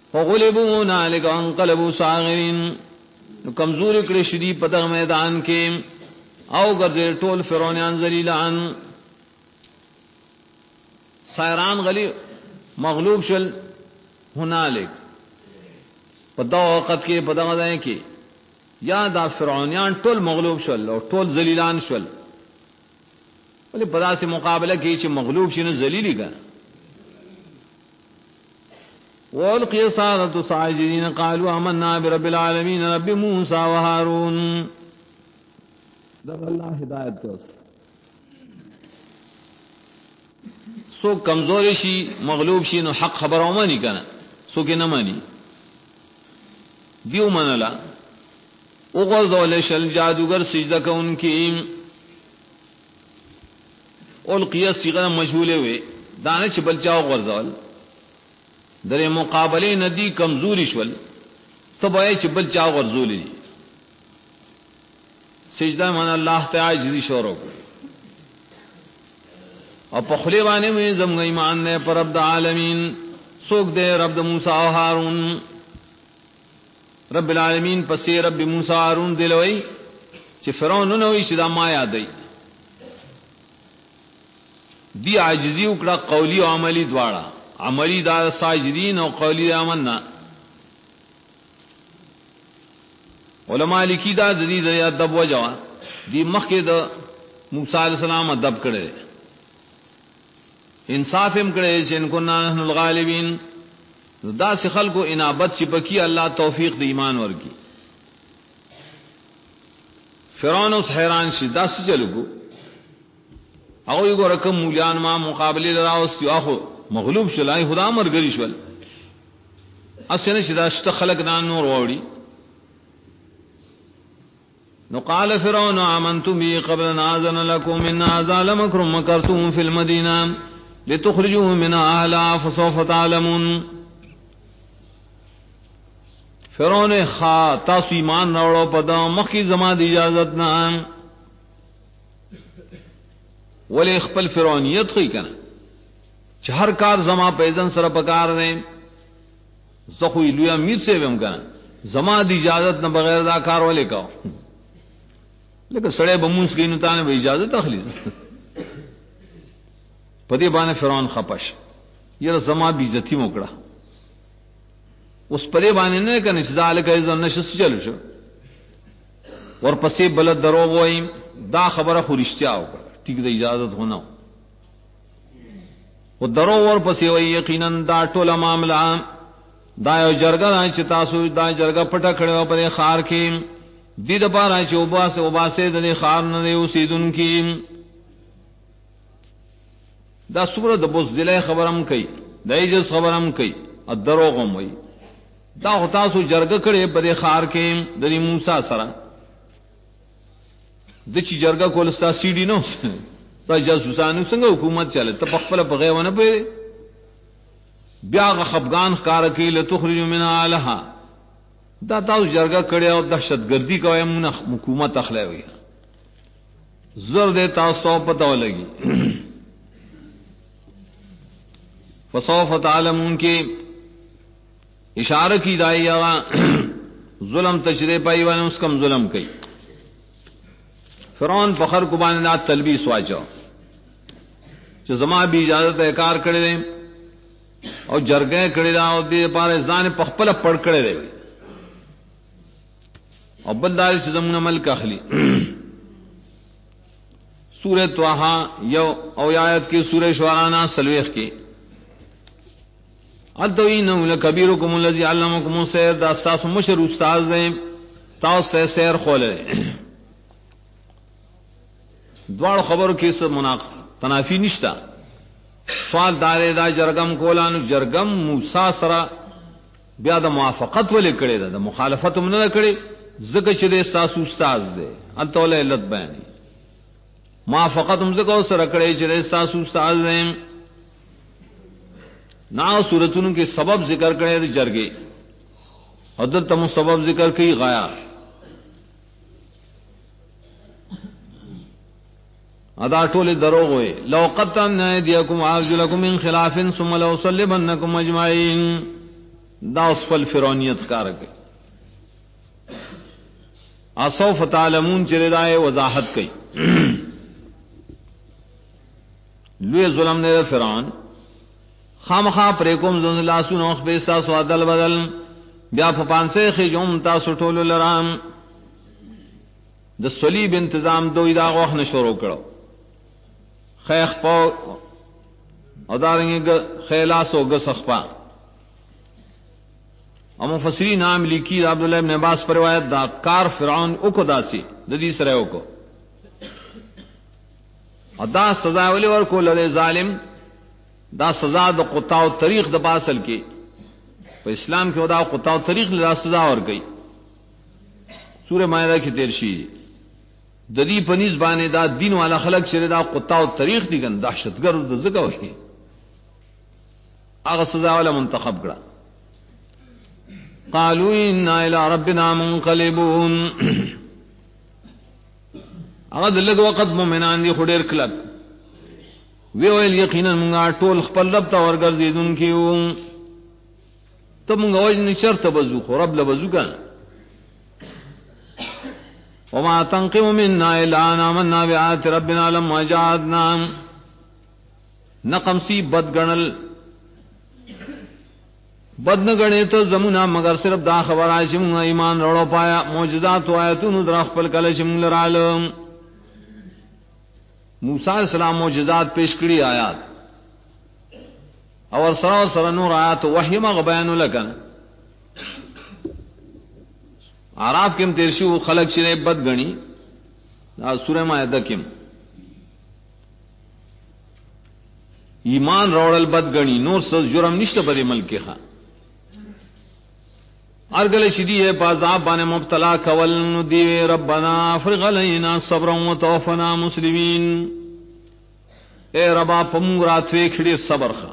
فغلبوا هنالك وانقلبوا صاغرين، کمزور کړي شدي په دغه میدان کې او ګرځي ټول فرعونان ذلیلان، سایران غلی مغلوب شل هنالک په دغه وخت کې په دغه ځای کې یا دا فرعونان ټول مغلوب شل او ټول ذلیلان شل، ولې په داسې مقابله کې چې مغلوب شي نه ذلیلی ګڼه. والقي السحرة ساجدين قالوا آمنا برب العالمين رب موسى وهارون. دغه الله ہدایت دوست سو کمزور شي مغلوب شي نو حق خبر او مانی کنه سو کې نه مانی دیو منلا او غزول شل جادوگر سجدہ کوونکی القي صيغه مجهوله وي دانه چې بل چاو غرزول در مقابله ندی کمزوری شول تبای چې بل چا غرزولی سجدہ من الله تعالی عزیز شورو او په خلی باندې مې زموږ ایمان نه پر رب العالمین سوک دے رب موسی او هارون. رب العالمین پسې رب موسی هارون دلوي چې فرعون نو وي چې دا ما یادای دی عاجزی وکړه قولی او عملی دواړه، عملی دا ساجدین او قولی آمنا. علماء لکی دا دید ادب وجوا دی مخی دا موسیٰ علیہ السلام ادب کرے انصاف ام کرے چین کننا نحن الغالبین دا سی خلق و انابت چپکی اللہ توفیق دی ایمان ورکی. فرعون اس حیران شی دا سی چلو اگوی گو رکم مولیان ما مقابلی لراوستی آخو مغلوب شلای خدا مرګری شول اسنه چې دا شت خلق نان نور وړي. نو قال فرعون آمنتم بي قبل ان اذن لكم ان هذا لمكر مكرتم في المدينه لتخرجوا منها اهلها فسوف تعلمون. فرعون خا تاسو ایمان راوړو په دا مخکې زما د اجازت نه ولې خپل فرعونیت کوي کنه چې هر کار زما په اذن سره پکار نه زخو لوی امیر سے ویم کنه زما د اجازت نه بغیر دا کار ولې کاو لکه سړی بموس کینو تانه به اجازه اخلي پدې باندې فرعون خپش یره زما بی عزتی موکړه اوس پدې باندې نه کنه چې ذالک اذن نشس چلو شو ورپسې بل درو وای دا خبره خو رښتیا وکړه ټیک د اجازت هونه و درو ور پسې وای یقینا دا ټوله معاملہ دا یو جرګه چې تاسو دا جرګه پټه کړو په خار کې دې د پاره چې وباسه د خار نه اوسیدونکو دا سوره د بوزدلې خبرم کوي د ایجز خبرم کوي ا دروغم وای دا تاسو جرګه کړې په خار کې د موسی سره د چې جرګه کول ستا سی ډی نو تا جاسوسانو څنګه حکومت چله ته خپل په غیونه په بیا خفغان ښکار کوي له تخرج من الها دا تاسو جرګه کړي او دهشتګردي کوي مون حکومت اخلاوي زر دې تاسو پته ولګي فسوف تعلمون کې اشاره کی داییا ظلم تشریع پای باندې اس کم ظلم کوي. فرعون فخر کو باندې تلبیس واچو چې زما به اجازه انکار کړی او جرګه کړی دا او دې پاره ځان په خپل پړ کړی دی او بلدار چې زمون ملک اخلي. سورۃ طه یو او آیت کې سورۃ شعراء سلوخ کې ادوینه لکبیرکم الذی علمکم السحر دا اساس مشر استاد دې تاسو سحر خوله دوړ خبرو کې څه مناقضه تنافی نشتا. سوال دار دا جرګم کولانو جرګم موسی سره بیا د موافقت ولې کړي دا د مخالفت هم نه کړي زکه چې د اساس استاد دې انتول علت بیان موافقت هم زکه سره کړي چې د اساس استاد دې نا صورتونو کې سبب ذکر کړي د جرګې حدت تم سبب ذکر کړي غایا ادا ټول دروغ وي. لو قطعنا ايديكم وارجلكم من خلاف ثم لأصلبنكم اجمعين دا اسفل فرعونیت کار گئی. اسوف تعلمون چردائے وضاحت کئی لوی ظلم نے فرعون خامخا پریکم زن لاسو نوخ بیسا سوادل بدل بیا پپانسے خیجوم تا سٹول لرام د صلیب انتظام دوی دا غوخ نشورو کرو خیخ پا او دارنگی خیلاسو گسخ پا. اور مفسرین نام لکھی عبداللہ ابن عباس پر روایت دا کار فرعون اکو داسی ددی سرے اکو اور دا سزا ولی ورکو لدے ظالم دا سزا دا قطاع طریق دا پاسل کی پر اسلام کی دا قطاع طریق لدا سزا اور گئی. سورہ مائدہ کی تیرشی ددی پنیز بانے دا دین والا خلق شرے دا قطاع طریق دی گن دہشتگرد دا زکا ہوئی آغا سزا والا منتخب کرا. قالوا انا الى ربنا منقلبون اغد لگ وقت مومنان دی خډیر کلک وی ویل یقینا موږ ټول خپل رب ته ورګرځیدون کیو ته موږ وجن چرته بزو خو رب لبزو کنه. وما تنقم منا الا ان آمنا بآيات ربنا لما جاءتنا نقم سی بدگنل بد نہ گنے تو زمنا مگر صرف دا خبر آئے من ایمان روڑو پایا معجزات و آیتون در اخپل کلش من لرالم. موسیٰ علیہ السلام معجزات پیش کری آیات اور سر نور آیات وحی مغ بیانو لکن عراف کم تیرشی خلق شرے بد گنی سورہ مائدہ کم ایمان روڑل بد گنی نور سز جرم نشت پر ملک خان ارگل شدی ہے پازاب بانے مبتلا کول ندیوے ربنا افرغ علینا صبرا وتوفنا مسلمین اے ربا پمونگ راتوے کھڑے صبر خا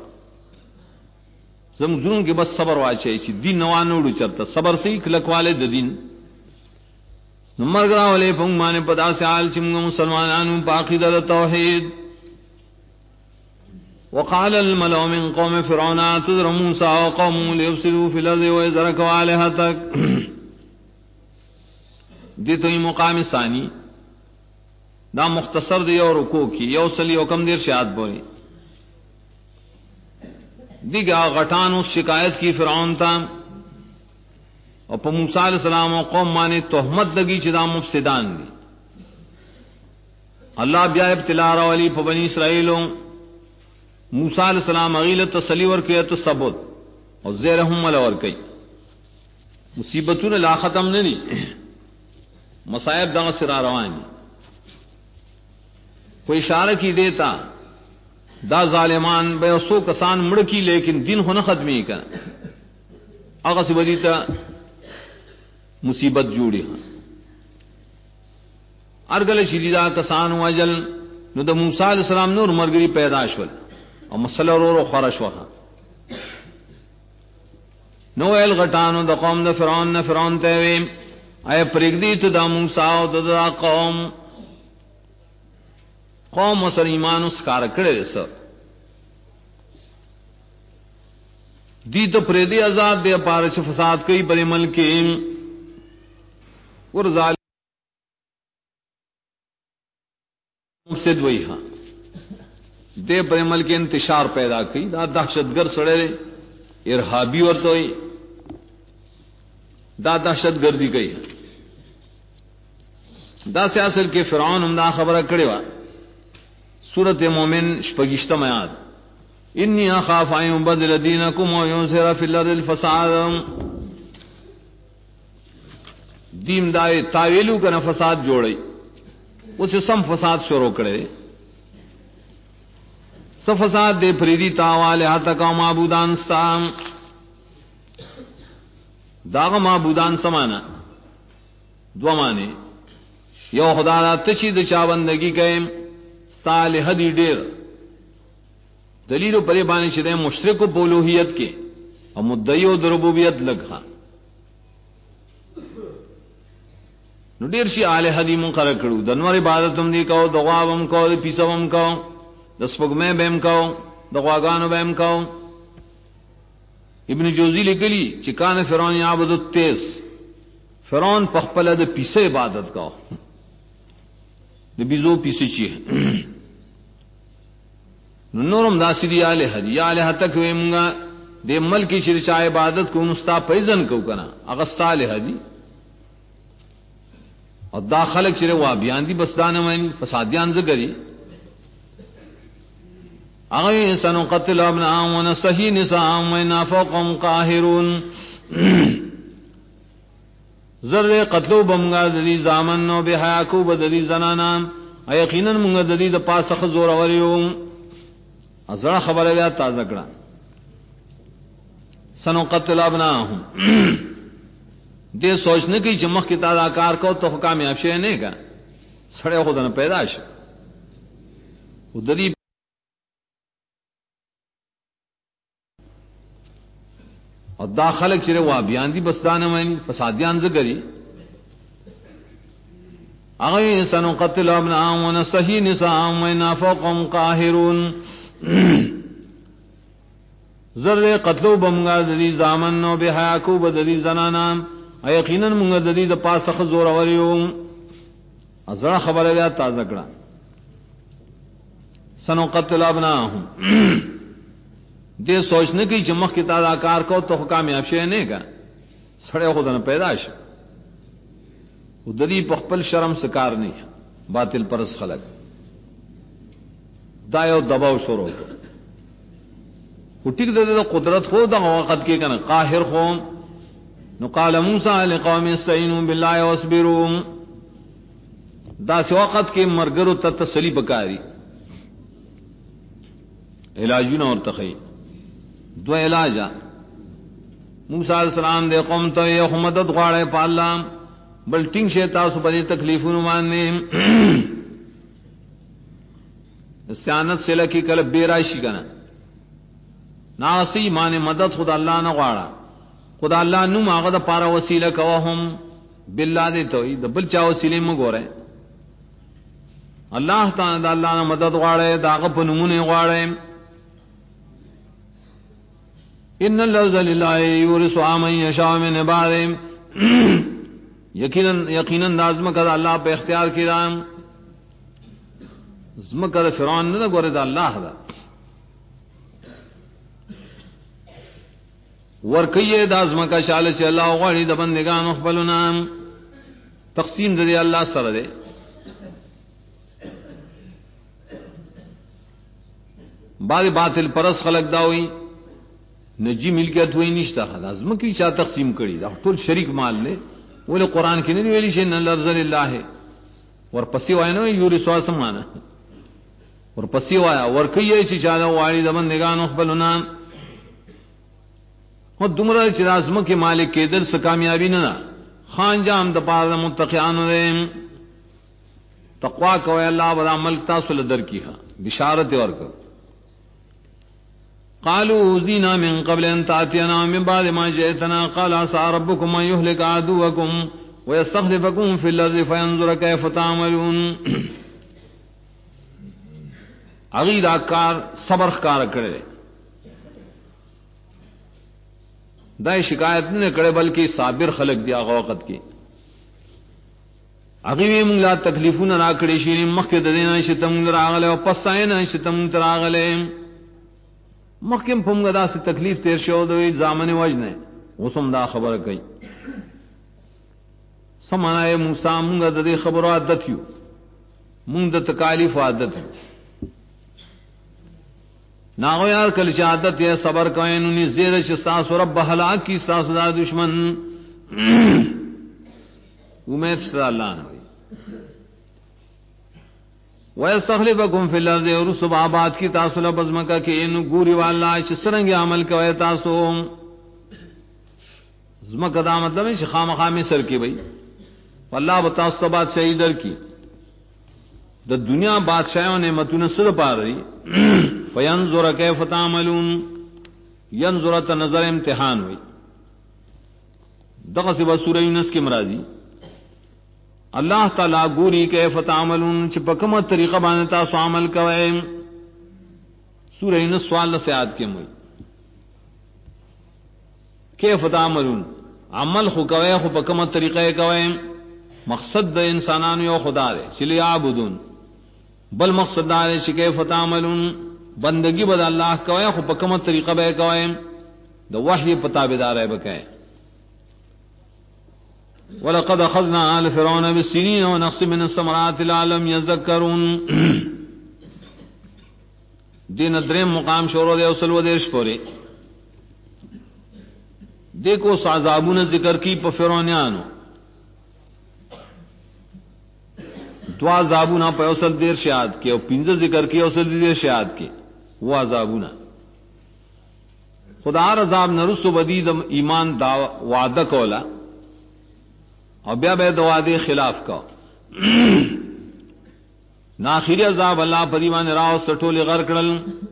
زمزون کے بس صبر واچے چی دین نوانوڑو چرتا صبر سے ہی کلک والے دین نمرگرا والے پمونگ مانے پدا سے آل چمگا مسلمانانو پاقی دل توحید. وقال الملأ من قوم فرعون تذر موسى وقومه ليفسدوا في الأرض ويذركوا آلهتك دی تو مقام ثانی دا مختصر دی اور رکوع کی یو سلی حکم دیر شہاد بولی دیگا غٹان اس شکایت کی فرعون تا اور پا موسیٰ علیہ السلام و قوم مانے تہمت لگی چدا مفسدان دی. اللہ بیا ابتلا راولی پا بنی اسرائیلوں موسیٰ علیہ السلام اغیلت تسلی ورکی تو ثبت اور زیرہم ملا ورکی مصیبتون لا ختم نہیں مصائب دا سرا روانی کوئی اشارہ کی دیتا دا ظالمان بے سو کسان مڑکی لیکن دین ہونا ختمی کر اگر سے بدیتا مصیبت جوڑی ہاں ارگل شدیدہ کسان وجل نو دا موسیٰ علیہ السلام نور مرگری پیداش ول اور مسئلہ رو خورش وہاں نو ایل غٹانو دا قوم دا فرعون تیوے اے پرگدی تو دا موسیٰ دا قوم و سر ایمان اس کار کرے سر دی تو پریدی آزاد دے پارچ فساد کئی بڑے ملکی اور ظالم مفسد وہی ہاں دے پر ملک انتشار پیدا کی دا دہشت گرد سڑے ارہابی اور تو دا دہشت گردی گئی دا سے اصل کے فرعون ہمدا خبر کڑے وا سورت مومن شپگشتہ میاد انی اخاف ان یبدل دینکم و یظہر فی الارض الفساد دین دائے تاویلو کا فساد جوڑی اسے سم فساد شروع کرے سفساد دے پریدی تاوال ہاتھا معبودان ستام داغ معبودان سمانا دو مانے یو خدا دا تچی دچا بندگی کئے ستالح دی دیر دلیل پرے بانے چدے مشرک و پولوہیت کے اور مدعی و دربوبیت لگا نو دیر شی آلہ دی منقرر کرو دنور عبادتم دی کہو دغوابم کہو دی پیسوم کہو دسپگ میں بیم کہو دغواگانو بیم کہو ابن جوزی لکلی چکان فرعون یعبد التیس، فرعون پخپل د پیسے عبادت کا د بیزو پیسے چی نورم داسی دی الہ دی الہ تک ویمگا دے ملکی شرچا عبادت کو مستا پیزن کو کنا اغسطا الہ دی اور دا خلق چرے وابیان دی بس دانوین فسادیان زگری اغوی سنقتل ابناءهم ونستحيي نساءهم وإنا فوقهم قاهرون زر قتلو بمگا دلی زامن نو بے حیا کو بدلی زنانا یقینا منگا دلی د پاس خزور وریو ازرا خبر بیا تازہ کڑا سنقتل ابناءهم دے سوچنے کی چمک کی تازہ کار کو تو کامیاب شے نہیں کا سڑے خود نہ پیدائش ادری اور دا خلق چرے وابیان دی بس دانوین فسادیان زگری اغوی سنقتل ابناءهم ونستحيي نساءهم وإنا فوقهم قاهرون زر قتلو بمگا دلی زامن نو بے حیا کو بدلی زنانا یقینا منگا دلی د پاس خزور وریو ازرا خبر بیا تازہ کڑا سنقتل ابناءهم دے سوچنے کی چمک کی تازہ کار کو تو کامیاب شے نہیں کا سڑے خود نہ پیدائش ادری پخپل شرم سکار نہیں باطل پرس خلق دایو دباؤ شروع کو ٹک دے قدرت خود وقت کے کنا قاہر قوم نو قال موسیٰ لقوم استعینوا باللہ واصبروا دا سی وقت کے مرگر و تسلی بکاری علاجون اور تخیل دو علاجہ موسیٰ علیہ السلام دے قوم تو یہ مدد غواڑے پا اللہ بل ٹنگ شیطا سو پدی تکلیفون ماننے استعانت سے لکی کلب بیرائشی کنا ناستی مانے مدد خدا اللہ نہ غواڑا خدا اللہ نو ماغد پارا وسیلہ کوہم باللہ دے توی دا بل چا وسیلے مگو رہے اللہ تعالی دا اللہ نہ مدد غواڑے دا غب نمونے غواڑے ان الارض للہ یورثها من یشاء من عباده یقینا لازم کر اللہ پہ اختیار کی رام زم کر فرعون نہ گورے دا اللہ دا ور کئے دا زم کا شال سے اللہ غڑی د بندگان خپلنا تقسیم دے اللہ سره دے بعد باطل پرس خلق داوی نجی ملکیت ہوئی نشتا لازم کی چا تقسیم کری دا ټول شریک مال لے وہ قرآن کی نہیں ویلی شین الارض للہ ور پسی وای نو یورثوا سمانا ور پسی وایا ور کئی چی چا دا والی د بندگان خپلنا وہ دمرا چ لازم کے مالک کے دل سے کامیابی نہ خان جام د پار متقیان دے تقوا کو اللہ بڑا ملک تاسل در کی بشارت اور کو قالوا اوذینا من قبل ان تاتینا من بعد ما جئتنا قال عسى ربكم ان يهلك عدوكم ويستخلفكم في الارض فينظر كيف تعملون اغیر کار صبر کار کرے دای شکایت نے کرے بلکہ صابر خلق دیا وقت کی اغیوی من لا تکلیفون را کڑی شین مخک دینا شتم راغلے او پستاینا شتم تراغلے مخکم پھمگا دا سے تکلیف تیر شو دوی زامن وجنے وسم دا خبر کئی سمانا موسیٰ منگا دا دی خبر عادت یو منگ دا تکالیف عادت یو ناغو یار کل شہادت یہ صبر کوئے نونی زیر شستاس و رب حلاک کی ستاس دا دشمن امید شتا اللہ نوی وَيَسْتَخْلِفَكُمْ فِي الْأَرْضِ وَرُسُبَ آباد کی تاسو لبزمکا کہ انو گوری والا چھ سرنگی عمل کوئے تاسو زمکا دا مطلب ہے چھ خام خامی سر کی بھئی واللہ بتاسو تا بادشاہی در کی دا دنیا بادشاہوں نے متون صد پا رہی فَيَنْظُرَ كَيْفَ تَعْمَلُونَ ینظر تا نظر امتحان ہوئی دقا سبا سورہ یونس کی مرادی اللہ تعالیٰ گوری کیف تعملون چپکم طریقہ بانتا سو عمل کوئے سورہ یونس سوال سے آد کے موئی کیف تعملون عمل خو کوي خو په کومه طریقې کوي مقصد د انسانانو یو خدا دی چې لیعبدون بل مقصد دا دی چې کیف تعملون بندگی بد الله کوي خو په کومه طریقه به کوي د وحی په تابعداري به کوي ولقد اخذنا آل فرعون بالسنين ونقص من الثمرات لعلهم يذكرون دین دریم مقام شروع دے اصل و دیش پوری دیکھو عذابون ذکر کی پا فرعونیانو دو عذابون پا اصل دیر شہاد کے اور پینزہ ذکر کی اصل دیر شہاد کے وہ عذابون خدا عذاب نرس و بدید ایمان دا وعدہ کولا اور بیا بے دوادے خلاف کا ناخری عذاب اللہ پریمان راو سٹول غر کڑل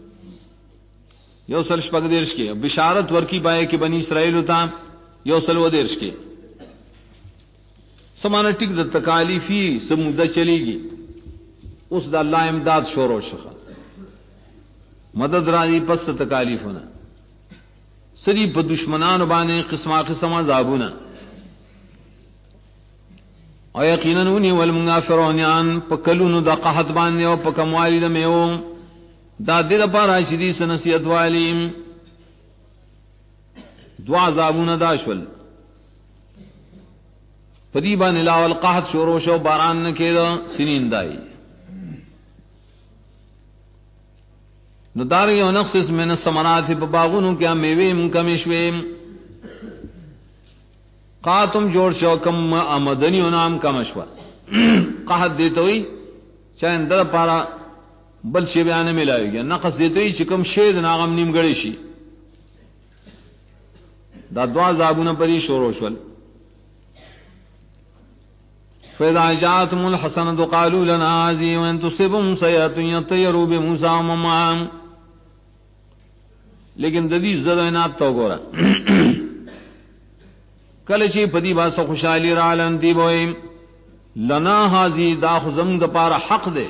یو سل شپگ دیرش کے بشارت ورکی بائے کہ بنی اسرائیل ہوتا یو سل و دیرش کے سمانا ٹک دا تکالیفی سمودہ چلی گی اس دا اللہ امداد شور و شخا مدد راضی پس تکالیف ہونا سری پا دشمنان بانے قسمہ قسمہ عذابونا او یقیناً انی والمنگا فرعونیان پا کلونو دا قحط باندے او پا کموالی دا میو دا دل پارا چدی سنسیت والیم دعا عذابون داشول پدیبا نلاو القحط شوروشو باران نکے دا سنین دائی نو داری و نقصص من السمرات پا باغونو کیا میویم کمشویم قاتم جوڑ شو کم آمدنی و نام کمشوا قحط دیتا ہوئی چاہے اندر پارا بل شی بیانے ملائے گیا نقص دیتا ہوئی چکم شید ناغم نیم گڑی شی دا دعا زابون پری شوروشول فَإِذَا جَاءَتْهُمُ الْحَسَنَةُ قَالُوا لَنَا هَٰذِهِ وَإِن تُصِبْهُمْ سَيِّئَةٌ يَطَّيَّرُوا بِمُوسَىٰ وَمَن مَّعَهُ لیکن ددی زد عناد تو گورا کل چی پدی باسا خوشحالی رالن دی بوئی لنا حاضی دا خزم دا پارا حق دے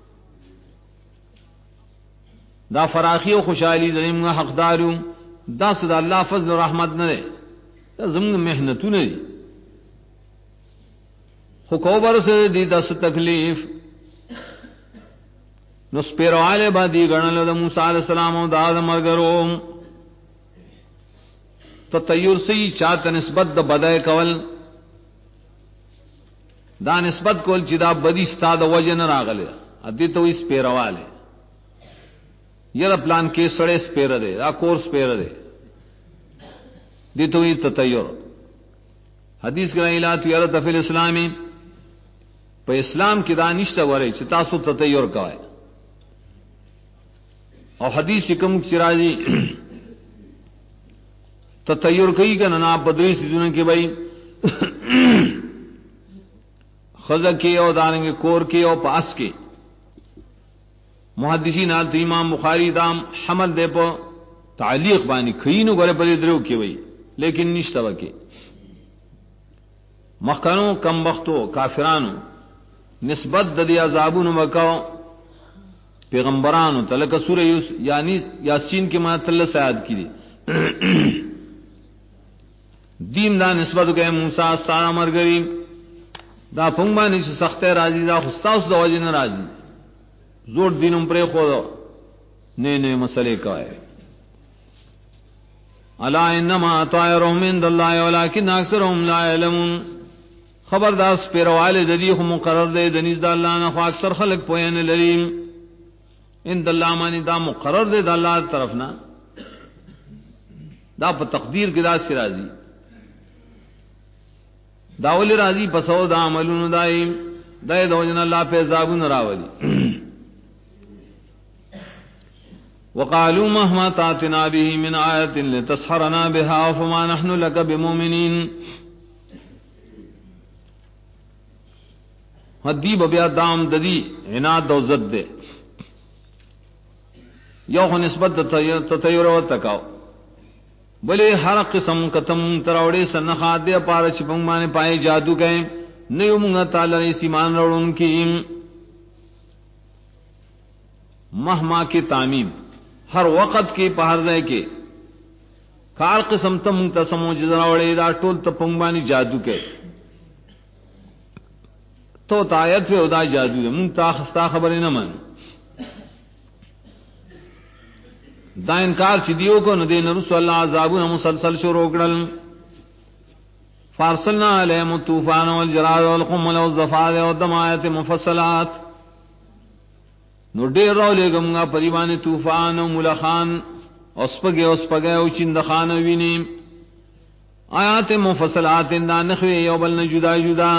دا فراخی و خوشحالی دنیم گا حق دارو دا صدا اللہ فضل و رحمت نہ دے دا زمگ محنتو نہ دی خوکوبر سے دی دا سو تکلیف نو سپیروالے با دی گرنل دا موسیٰ علیہ السلام و دا دا مرگرو تطیر سی چاہتا نسبت دا بدائے کول دا نسبت کول چی دا بدی ستا دا وجہ نراغلے ادی تو اس پیروالے یہ دا پلان کے سڑے سپیر دے دا کور سپیر دے دی تو ہی تطیر حدیث کرا الات ویرت فی الاسلامی پہ اسلام کی دا نشتا ورے چی تاسو تطیر کوئے اور حدیث کم چراجی تطیر کئی کا ننا بدری سیزن کے بھائی خزہ کے اور دارنگے کور کے اور پاس کے محدثین آلت امام بخاری دام حمل دے پا تعلیق بانی کھینو گرے پر درو کے بھائی لیکن نشتہ کے مخکنوں کم بختوں کافرانو نسبت ددی عذابون مکاو پیغمبرانو تلک سورہ یعنی یاسین کے معنی تلہ سیاد کی دی دین دا نسبت کے موسیٰ سارا مرگری دا پنگبانی سے سخت راضی دا خستاس دا وجہ نراضی زور دینم پرے خود نئے نئے مسئلے کا ہے الا انما طائرهم عند الله ولكن اکثرهم لا يعلمون خبردار سپیروالے ددی خو مقرر دے دنیز دا اللہ نہ خو اکثر خلق پوین لریم ان اللہ مانی دا مقرر دے دا اللہ طرفنا دا پا تقدیر کی دا سی راضی داولی راضی پسو دا عملون دائیم دائے دوجن اللہ پہ عذابون راولی وقالوا مهما تاتنا به من آیت لتسحرنا بها فما نحن لك بمؤمنین حدیب بیا دام ددی عناد و زد دے یو خو نسبت تطیر و تکاو بلے ہر قسم کتم تراوڑے سنخا دے پارا چپنگ مانے پائے جادو کہیں نیو منگا تعالی سیمان روڑن کی مہما کی تعمیم ہر وقت کے پہر دے کے کار قسم ته مونږ ته سموجه راوړې دا ټول ته پنګ باندې جادو کې تو تایت په ودا جادو مونږ ته خستا خبرې نه من دا انکار چې دیو کو نو دین رسول الله عذابونه مسلسل شروع کړل فارسلنا علیهم الطوفان والجراد والقمل والضفادع والدم آیات مفصلات نو ډیر راولېګمغه پریوانه طوفان او ملخان اوسپګه او چندخان ویني آیات مفصلات دا نخوی یو بل نه جدا جدا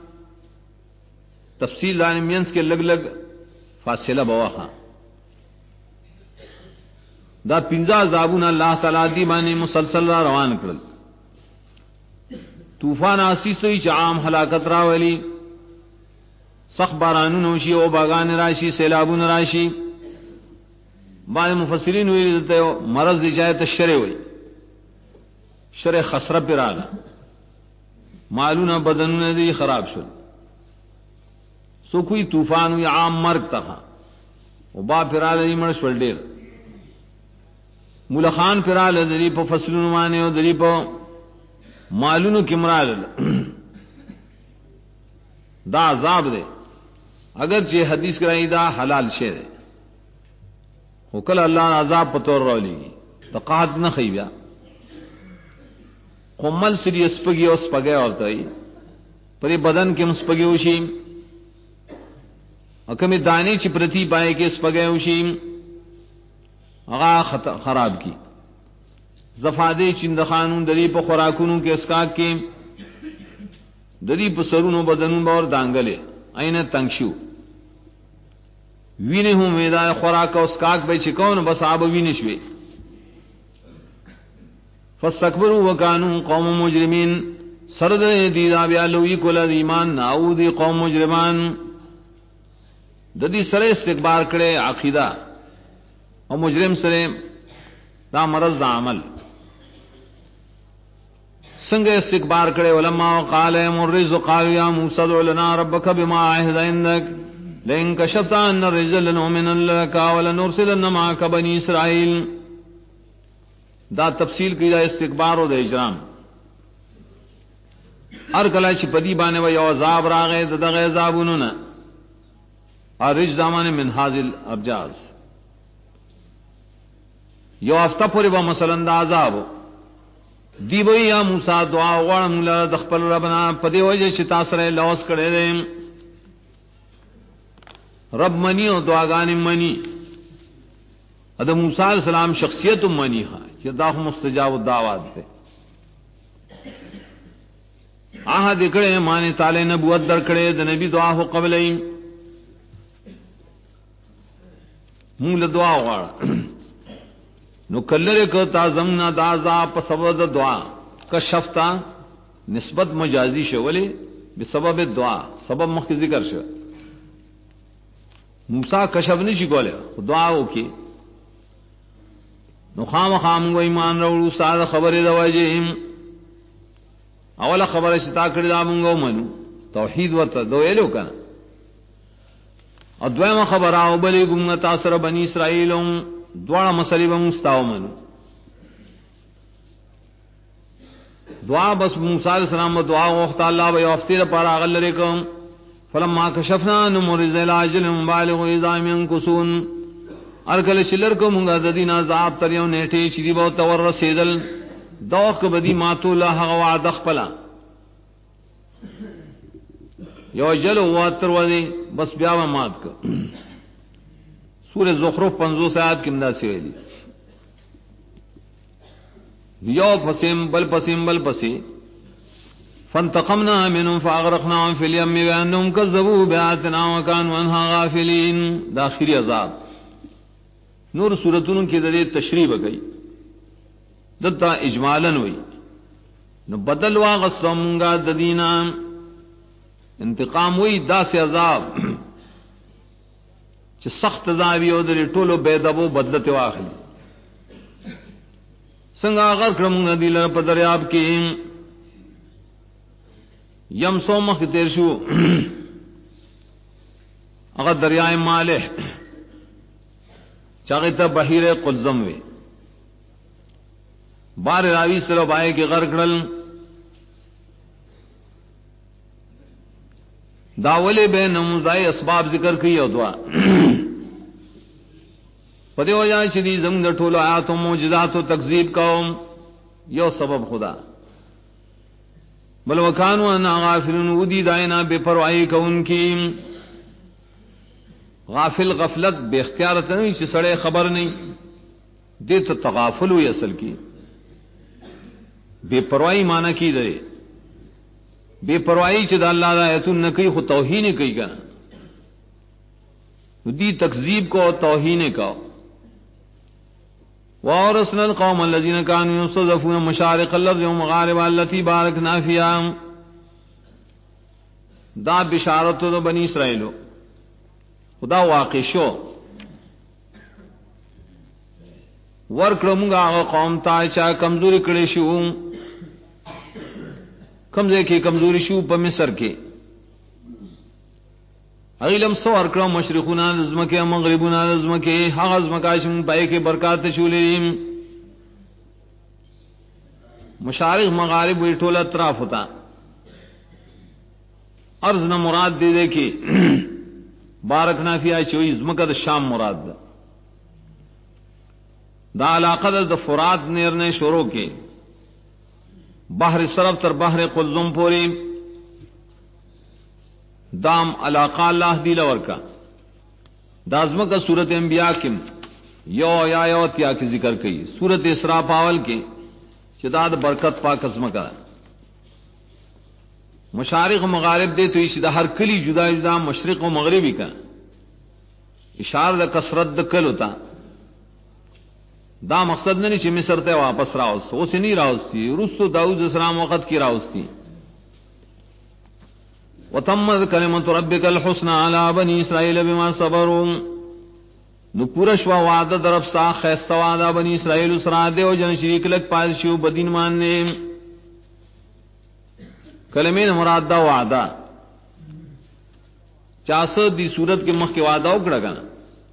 تفصیل دان مینس کے لگ لگ فاصلہ بواخا دا پنځه عذابونه الله تعالی دی باندې مسلسل را روان کړل طوفان آسیسوی چې عام هلاکت راولي سخت بارانونه شي او باغان راشي سیلابونه راشي بعض مفسرین ویل ته مرض دی جایت شر وي شر خسره پراله مالونه بدنونه دی خراب شول سو کوئی طوفان وی عام مرگ تھا او با پراله یمړ شول ډیر ملخان پراله دری په فصلونو باندې او دری په مالونو کې مراد دا عذاب دے اگر چې حدیث کرائی دا حلال شے دے وکل اللہ عذاب پتور رولی تقاعد نہ خی بیا قمل سری اسپگی او سپگے ہوتا ہی پری بدن کے مسپگی اوشی اکمی دانی چی پرتی پائے کے اسپگے اوشی اغا خراب کی زفادے چندخانون دری پا خوراکونوں کے اسکاک کے دری پا سرونو بدنون باور دانگلے این تنگشو وینے ہوں میدہ خوراک و اسکاک بے چکون بس آب وینشوے فاستکبروا وکانوا قوم مجرمین سرد دیدا بیالوی کل ایمان ناو دی قوم مجرمان ددی سرے استکبار کرے عقیدہ اور مجرم سرے دا مرض دا عمل سنگ استکبار کرے علماء وقال مرز قالوا یا موسی ادع لنا ربک بما عهد عندك لئن كشفت عنا الرجل لنؤمنن لك ولنرسلن معك بني اسرائيل دا تفصیل کی دا استکبار و دا اجرام ار کلا چی پدی بانے و یو عذاب راغے دا دا عذابونو نا اور رج دامان من حاضل ارجاز یو ہفتہ پوری با مثلا دا عذابو دی بوئی یا موسیٰ دعا غوارم اللہ دخپل ربنا پدی وجہ چی تاثر لوس کرے دیں رب منی و دعاگانی منی ادھا موسیٰ علیہ السلام شخصیت منی ہے کہ دا مستجاب الدعوات تھے آہا دکڑے مانے تالے نبوت در کڑے دا نبی دعا ہو قبلیں مول دعا غوارا نو کلرے کو تا زمنا دا عذاب پا سبب دا دعا کشفتا نسبت مجازی شولی بسبب دعا سبب مخی ذکر شو موسیٰ کشف نہیں کولے دعا ہو کی نو خام خام و ایمان روڑو ساد خبر دا وجہم اولا خبر شتا کردی دا منگو منو توحید ورطا دو ایلو کنا ادوائم خبر آو بلی گمنا تاثر بنی اسرائیلوں دوارا مسئلی با مستاو منو دعا بس موسیٰ علیہ السلام دعا وقت اللہ با یوفتی دا پارا غل لرکم فلما کشفنا نمرز الاجل مبالغ ازام ینکسون ارکل شلر کو منگا ددین عذاب تریو نیٹے چیدی باو تور رسیدل دوخ بدی ماتو لها وعد خپلا یو جل واتر ودی بس بیا مات کا سورہ زخرف 50 آیات کی امداد سے ویلی یو پسیم بل پسیم بل پسی فانتقمنا منهم فاغرقناهم في اليم بانهم كذبوا بآياتنا وكانوا عنها غافلين داخلی عذاب نور سورتوں کی ذریعے تشریح گئی دتا اجمالاً ہوئی نو بدل وا غصمگا ددینا انتقام ہوئی دا سے عذاب چ سخت عذاب یو در ټولو بیدبو بدلت واخلی څنګه غر کړم ندی لر په دریاب کې یم سومخ تیر شو هغه دریای مالح چاغه ته بحیره قلزم وی بار راوی سره بای کې غر کړل داولې به نموزای اسباب ذکر کړي او دعا پدې وجه چې دې زموږ د ټولو آیات او معجزات او تکذیب کوم یو سبب خدا بل وکانو ان غافلون ودی داینا بے پروايي کوونکی غافل غفلت بے اختیار ته نه چې سړی خبر نه دې ته تغافل وي اصل کی بے پروايي معنی کی دی بے پروايي چې د الله د آیتونو نه کوي خو توهین کوي کنه دی تکذیب کو توہین کا وَأَوْرَثْنَا الْقَوْمَ الَّذِينَ كَانُوا يُسْتَضْعَفُونَ مَشَارِقَ الْأَرْضِ وَمَغَارِبَهَا الَّتِي بَارَكْنَا فِيهَا دا بشارت دو بنی اسرائیل خدا واقع شو ورکړمږه هغه قوم ته چې کمزوري کړي شو کمزې کې کمزوري شو په مصر کې ایلم سو ورکړو مشرقونه زمکه مغربونه زمکه هغه زمکه چې پای کې برکات شولې مشارق مغارب وی ټول اطراف ہوتا ارض نہ مراد دے دے کہ بارکنا فیها چوي زمکه د شام مراد ده دا علاقه د فرات نیر نے شروع کې بحر سرب تر بحر قلزم پوری دام علاقہ اللہ دی لور کا دازمہ کا سورت انبیاء کم یو تیا کی ذکر کی سورت اسراء پاول کے چداد برکت پاک ازمہ کا مشارق و مغارب دے تو اسی دا ہر کلی جدا جدا مشرق و مغربی کا اشار دا کسرت دا کل ہوتا دا مقصد نہیں چی مصر تے واپس راوس وہ سے نہیں راوس تھی رسو داؤد اسلام وقت کی راوس تھی وتمت کلمۃ ربک الحسنى علی بنی اسرائیل بما صبروا نو پورا شوا وعدہ درف سا خیستہ وعدہ بنی اسرائیل اسرا دے او جن شریک لک پاس شو بدین ماننے کلمین مراد دا وعدہ چاس دی صورت کے مخ کے وعدہ اکڑا گنا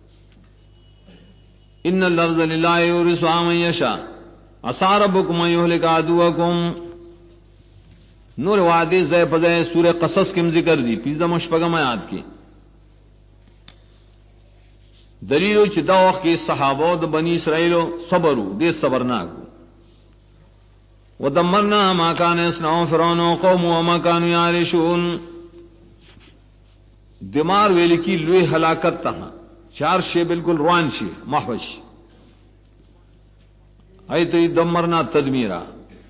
ان الارض للہ یورثها من یشاء عسى ربکم ان یهلک عدوکم نور وعدے زے پزے سورہ قصص کم ذکر دی پیزا مشپگم آیات کی دلیلو چی دا وقت کی صحابہ دا بنی اسرائیلو صبرو دے صبرناک ودمرنا ما کان یصنعون فرعون و قوم وما کانوا یعرشون دمار ویلی کی لوی ہلاکت تہا چار شے بالکل روان شے محوش ایتو دمرنا تدمیرہ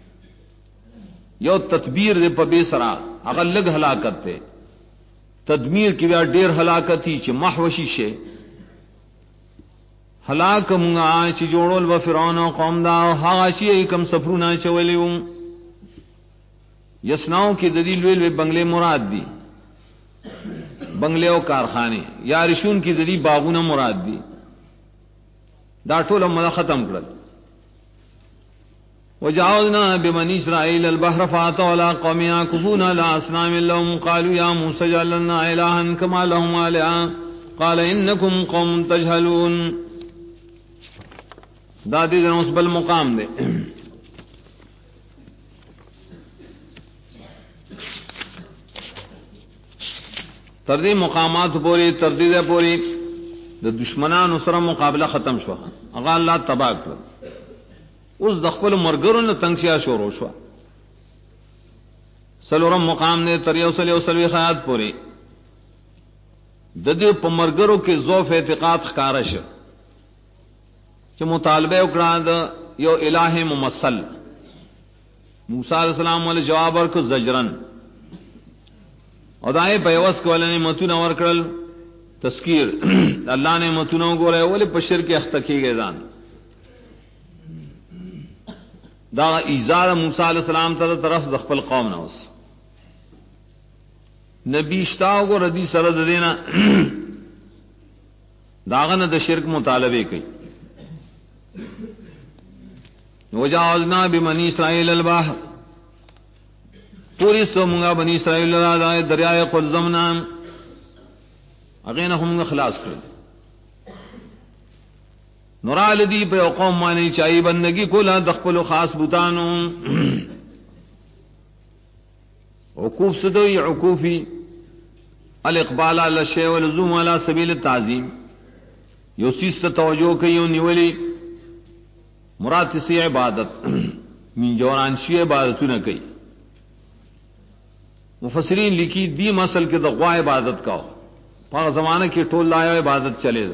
یو تدبیر دے پبے سرا اگر لگ ہلاکت تے تدمیر کی بیا ډیر ہلاکتی چ محوشی شے ہلاک منگا چ جوړول و فرعون او قوم دا هاشی کم سفرونا چولیو یسناو کی دلیل ویل بنگلے مراد دی بنگلے او کارخانے یا رشون کی دلیل باغونه مراد دی دا ټول مل ختم کړل وجاوزنا بمن اسرائیل البحر فاتوا على قوم يعكفون على اصنام لهم قالوا يا موسى اجعل لنا الها كما لهم آلهة قال انكم قوم تجهلون دادی دن اس بل مقام دے تردی مقامات پوری تردید پوری دا دشمنان سره مقابلہ ختم شو اغا اللہ تباہ کر اس دخل مرگروں نے تنگشیا شروع شوا سلورم مقام نے تریو سلیو سلوی خیات پوری ددیو پا مرگروں کے ضعف اعتقاد خکارش چا مطالبہ اکڑا دا یو الہ ممثل موسیٰ علیہ السلام والے جواب ورکو زجرن اور دائے پیوس کو والے نعمتون ورکڑل تذکیر اللہ نے نعمتونوں کو رہے والے پشر کے اختکی گئے دان دا ایزار موسیٰ علیہ السلام تا طرف دخپل قوم نوس نبی اشتاو کو ردی سرد دینا داغن دا شرک مطالبے کی وجاوزنا بمنی اسرائیل البحر پوری سو منگا بنی اسرائیل دائے دریائے قلزم نام اغین ہم خلاص کر نورال دی پہ قوم مانی چاہی بندگی کولا دخپل خاص بوتانو عقوف صدوی عقوفی الاقبال علی الشیء واللزوم علی سبیل التعظیم یو سیست توجہ کیوں نیولی مراد سی عبادت من جورانشی عبادتوں نہ کئی مفسرین لکھی دی مسل کے دغوا عبادت کا پاک زمانہ کی ٹول لایا عبادت چلے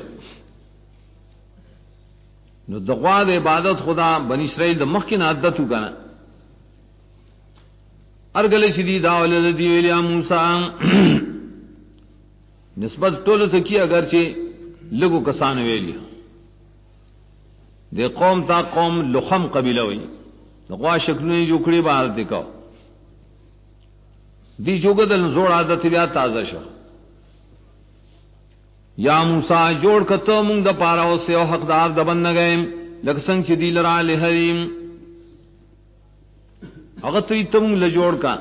نو دغوا د عبادت خدا بنی اسرائیل د مخکن عادت وکنا ارگل شدی داول دی ویلیا موسی نسبت ټول ته کی اگرچہ لگو کسان ویلی دے قوم تا قوم لخم قبیلہ ہوئی دغوا شکلیں جو کڑی بار دکاو دی جوگدل زور عادت بیا تازہ شو یا موسی جوڑ کتو مونږ د پاره او سه حقدار د بن گئے لکسنګ چې دی لرا لهریم هغه ته تم له جوړ کا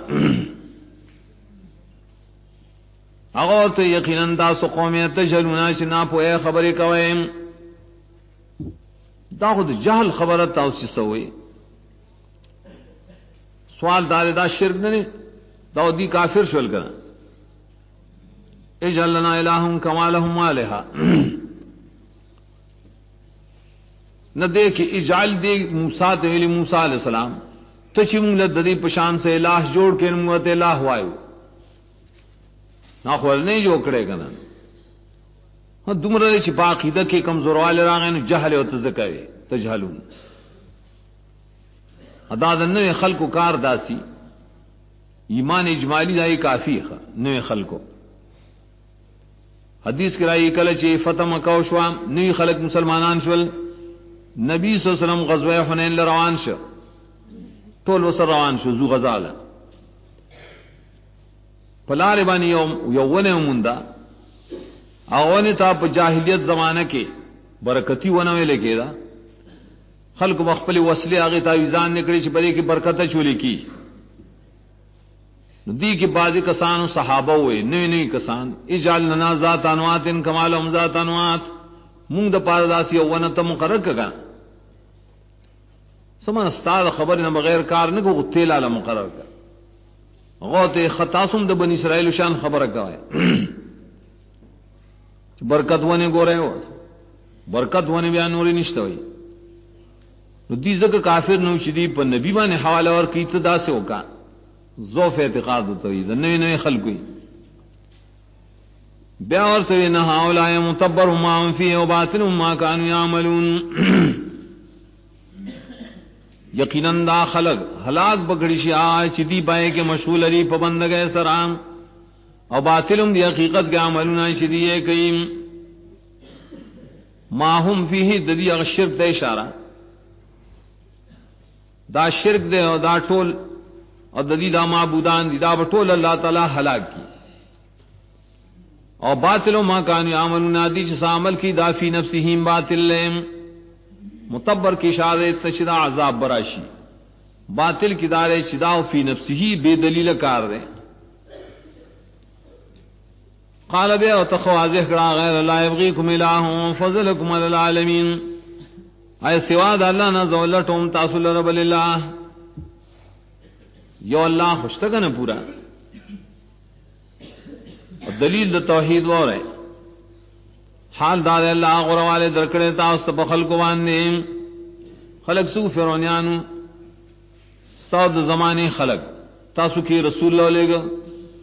هغه ته یقینا تاسو قومه تجلونا چې نا په خبرې کوي دا خود جهل خبره تاسو سوې سوال دا شرک نه دا دی کافر شول کړه اجعل لنا الہم کما لہم الہ نہ دے کہ اجعل دے موسیٰ تیلی موسیٰ علیہ السلام تچی مونگ لددی پشان سے الہ جوڑ کے نموت الہ وائیو ناخوال نہیں جو کڑے کنا دمرہ چی باقیدہ کے کمزور والے راغین جہل و تذکوے تجہلون اداد نوے خلق و کار داسی ایمان اجمالی دائی کافی نوے خلقو حدیث کرائی کلچ فتح مکہ شوا نوی خلق مسلمانان شول نبی صلی اللہ علیہ وسلم غزوہ حنین لروان شو طول وسر روان شو زو غزال پلار بانی یوون مندا اون تا پا جاہلیت زمانہ کے برکتی ونوے لکے دا خلق مخبل وصلے آگے تاویزان نکڑی چھ پدے کی برکتہ چولی کی دی کی بعضی کسان صحابہ ہوئے نوی نوی کسان اجعل لنا ذات انوات کما لهم ذات انوات مونږ د پاره داسي ونه ته مقرر کړه سمن استاد خبر نه بغیر کار نه کو تیل علی مقرر کړه غوته خطاسم د بنی اسرائیل شان خبره کوي برکت ونه ګوره و برکت ونه بیا نوري نشته وي نو دې ځکه کافر نو چې دی په نبی باندې حواله ور کی ته داسې وکا ذوف اعتقاد ہوئی نئے نئے خلق ہوئی بیا اور تو نہ ہاؤلائے متبر ما فی و باطل ما كانوا يعملون یقیناً دا خلق ہلاک بگڑی شاہ چدی پائے کے مشغول علی پابند گئے سرام اور باطلم دی حقیقت کے عملون شدی کئیم ما هم فیہ ددی شرک دے اشارہ دا شرک دے اور دا ٹول اور ددی دا معبودان دی دا بٹول اللہ تعالی ہلاک کی اور باطل ما کانوا یعملون دی چ عمل کی دا فی نفسہم باطل متبر کی اشارہ تشدا عذاب براشی باطل کی دار چدا فی نفسہ بے دلیل کار دے قال بے او تخواذ کرا غیر اللہ یبغیکم الہ فضلکم علی العالمین اے سوا د اللہ نہ ذلتم تاسل رب اللہ یو اللہ خوشتگا نہ پورا دلیل دا توحید وہ رہے حال دار اللہ غور والے درکڑے تاست پا خلق واندے خلق سو فرونیانو استاد زمانے خلق تاسو کی رسول اللہ لے گا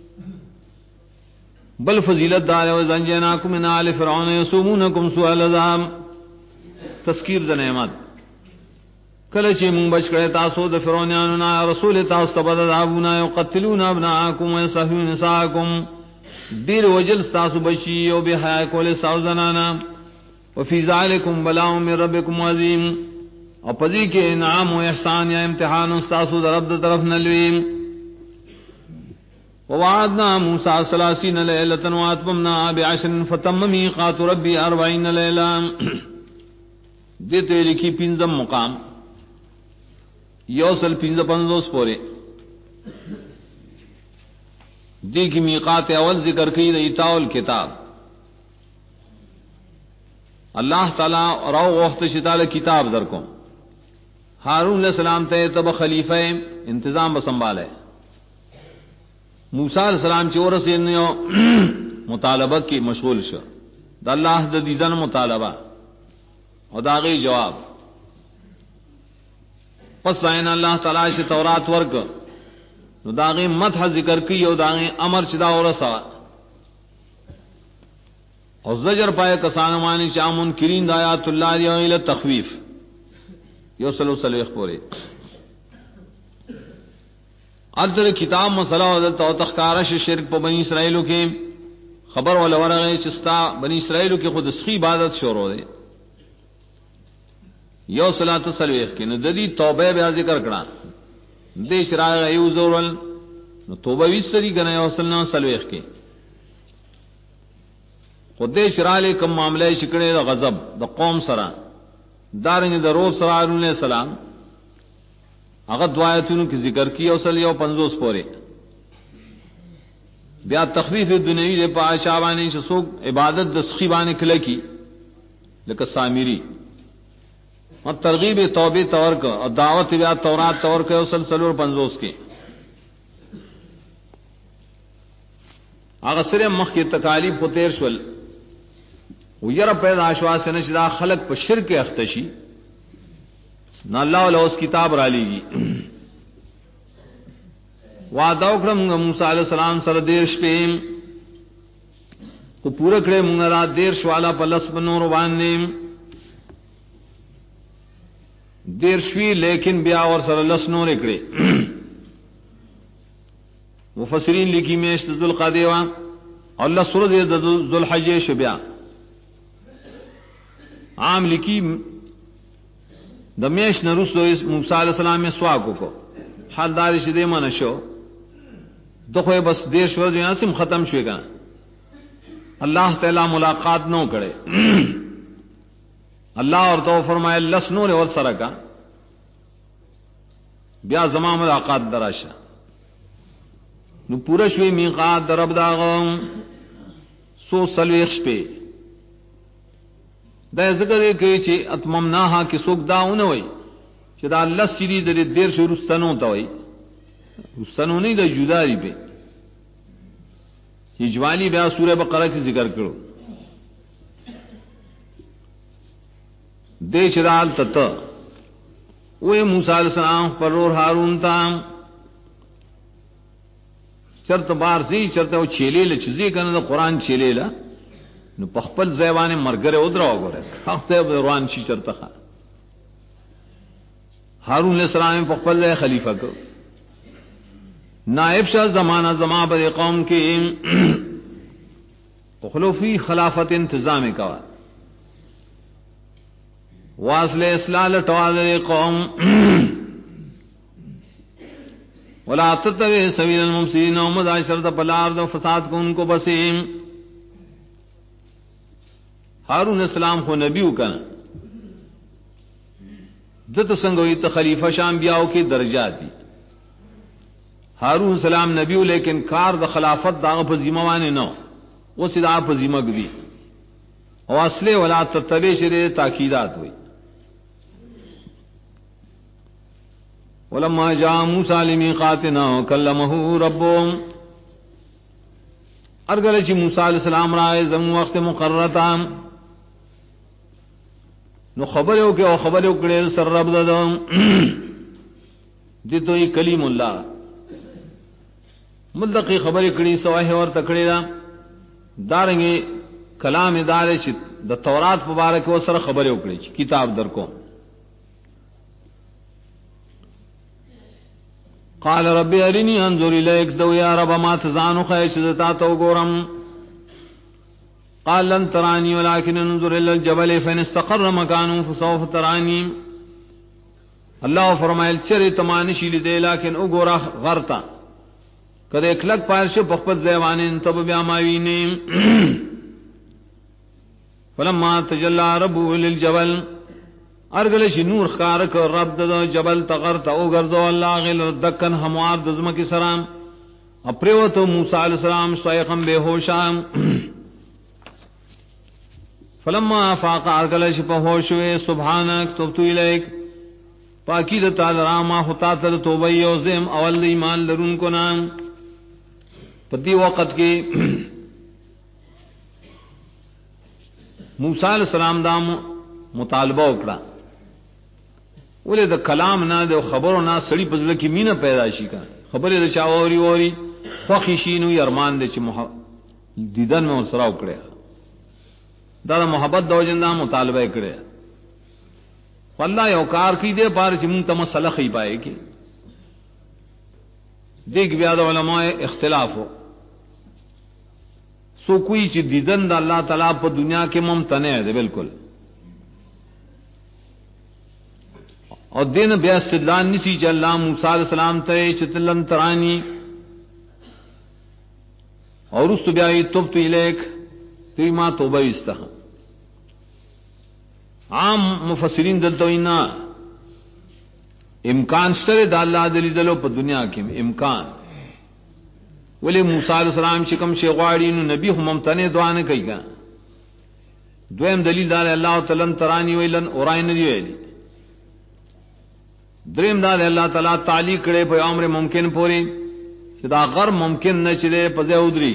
بل فضیلت دار وزنجیناکم من آل فرعون یسومونکم سوء العذاب تذکیر دا نعمت کلچی من بچ کرے تاسو د فرعونانو نا رسول تاسو تبد عذابنا یقتلون ابناءکم ویستحیون نساءکم دیر وجل تاسو بچی او بحیا کول ساو زنانا وفی ذالکم بلاء من ربکم عظیم اور پدی کے انعام و احسان یا امتحان تاسو در رب طرف نلویم ووعدنا موسیٰ 30 لیلة واتممنا ب10 فتم میقات ربی 40 لیلہ دیتے لکھی پنزم مقام یوصل 55 پورے دی کی میقات اول ذکر کی رہی تاول کتاب اللہ تعالی رو وقت شتال کتاب در کو ہارون علیہ السلام تے تب خلیفہ انتظام بسنبھالے موسیٰ علیہ السلام چور سے مطالبہ کی مشغول شو دا اللہ دا دیدن مطالبہ اور داغی جواب پس آئین اللہ تعالی سے تورات ورک نو داغی مدح ذکر کی اور داغی امر چدا اور رسا اور زجر پائے کسان مانی چامن کرین دایات اللہ دیوئیل تخویف یو صلو صلو اخبوری ادر کتاب مسئلہ حضرت و تخکارش شرک پا بنی اسرائیلو کے خبر والا ورغی چستا بنی اسرائیلو کے خود اسخی عبادت شروع دے یو صلاة صلویخ کی نو ددی توبہ بیا ذکر کرا دے شرائع ایو زورل نو توبہ ویستری کنا یو صلویخ کی خود دے شرائع کم معاملہ شکڑے دا غضب دا قوم سرا دارنگ دا روز سرا علیہ السلام اگر دعایتوں کی ذکر کی اوصل یو 50 پورے بیا تخفیف دنیوی دے پا شابانی شسوک عبادت دسخی بانے کلکی لکہ سامری اور ترغیب توبہ تورک اور دعوت بیا تورات تورک اوصل سلور 50 کے اگر سر مخ کی تکالیف کو تیر شول ویر پیدا آشواس سے نشدہ خلق پر شرک اختشی نہ اللہ علیہ اس کتاب را لی گی وعدہ اکرم موسیٰ علیہ السلام سر دیرش پہ کو پورا کرے منگرہ دیرش والا پلس بنور باندیم دیرشوی لیکن بیا اور سر لس نور اکڑے مفسرین لکی میشت ذوالقادیوہ اور اللہ سورہ دے ذوالحجہ شبیا عام لکی دمیش نرسو اس موسیٰ علیہ السلام میں سواکو کو حال دارش دے منشو دخوے بس دیر شور جو ناسم ختم شوئے گا اللہ تعالی ملاقات نو کرے اللہ اور تو فرمائے لس نور اور سرکا بیا زمان ملاقات دراشا نو پورا شوئی میقات درب داغم سو سلویخش پہ دا ذکر دے کہ چی اتممناہا کی سوک داؤنہ ہوئی چی دا اللہ سیدی دا دیر شو رستنوں تا ہوئی رستنوں نہیں دا جداری پہ یہ جوالی بیا سورہ بقرہ کی ذکر کرو دے چرال تتا اوے موسیٰ علیہ السلام پر اور ہارون تا چرت بار سی چرت وہ چھیلے لچزی کرنے دا قرآن چھیلے لا نو پخپل زیوانے مرگرے ادراو گورے خاکتے روان شی چرتا خواہ ہارون علیہ السلام پخپل زی خلیفہ کو نائب شاہ زمانہ زمان بر قوم کے خلوفی خلافت انتظام کا واصل اصلاح لٹوال قوم ولا تتبع سبیل المفسدین ومدع شرط پلار دو فساد کو ان کو بسیم ہارون السلام کو نبیو کا دت سنگوئی تو خلیفہ شام بیاو کی درجات دی ہارون السلام نبیو لیکن کار دا خلافت دا پا ذموانے نو وہ سدا پا ذمک دی اور اصلے ولا تتبع شرع تاکیدات ہوئی ولما جاء موسیٰ لمیقاتنا وکلمہ ربهم ارگلچی موسیٰ علیہ السلام رائے زمو وقت مقررتا نو خبروں کے او خبروں کڑے سر رب ددم دی تو یہ کلیم اللہ ملدقی خبر کڑی سواہ اور تکڑے دا دارنگے کلام دارے چ دا تورات مبارک و سر خبروں کڑی کتاب در کو قال رب ارنی انظر الیک دو یا رب ما تزانو خیش دتا تو گورم قال لن ترانی ولكن انظر الى الجبل فان استقر مكانه فسوف ترانی اللہ فرمائے چرے تمانشی لدے لیکن او گورا غرتا کدے کلک پارش بخبت زیوانین تب بیاماوینی فلما تجلى ربه للجبل ارگلش نور خارک رب د جبل تغرت او گرزو اللہ غل دکن ہموار دزم کی سلام اپریوتو موسیٰ علیہ السلام صیقم بے ہوشام فلما افاق ارکلش په هوشوي سبحانك تبت الیک پاکی د تعالی راما ہوتا تر توبه یو زم اول ایمان لرون کو نام پتی وقت کې موسی علیہ السلام دا مطالبه وکړه ولې د کلام نه د خبرو نه سړی پزله کې مینه پیدا شي کا خبره د چاوري ووري خوښی شینو یرمان د چې دیدن مې سره وکړه دا محبت د وجندا مطالبه کړه والله یو کار کی دے پار چې مونږ ته مسله خې پائے کی دیکھ بیا د علماء اختلاف ہو سو کوئی چې دیدن د الله تعالی په دنیا کې ممتنع ده بالکل اور دین بیا استدلال نسی چې الله موسی علیہ السلام ته چې تلن ترانی اور اس بیا توبت الیک تی ما توبه استه عام مفسرین دلته وینا امکان شته د الله د لیدلو په دنیا کې امکان ولی موسی علیہ السلام چې کوم شی غواړي نو نبی هم ممتنع دعا نه کوي کا دویم دلیل دا الله تعالی ترانی ویلن اورای نه دی ویلی دریم دا اللہ تعالی تعلیق کړي په امر ممکن پوری چې دا غیر ممکن نه چره په ځای ودري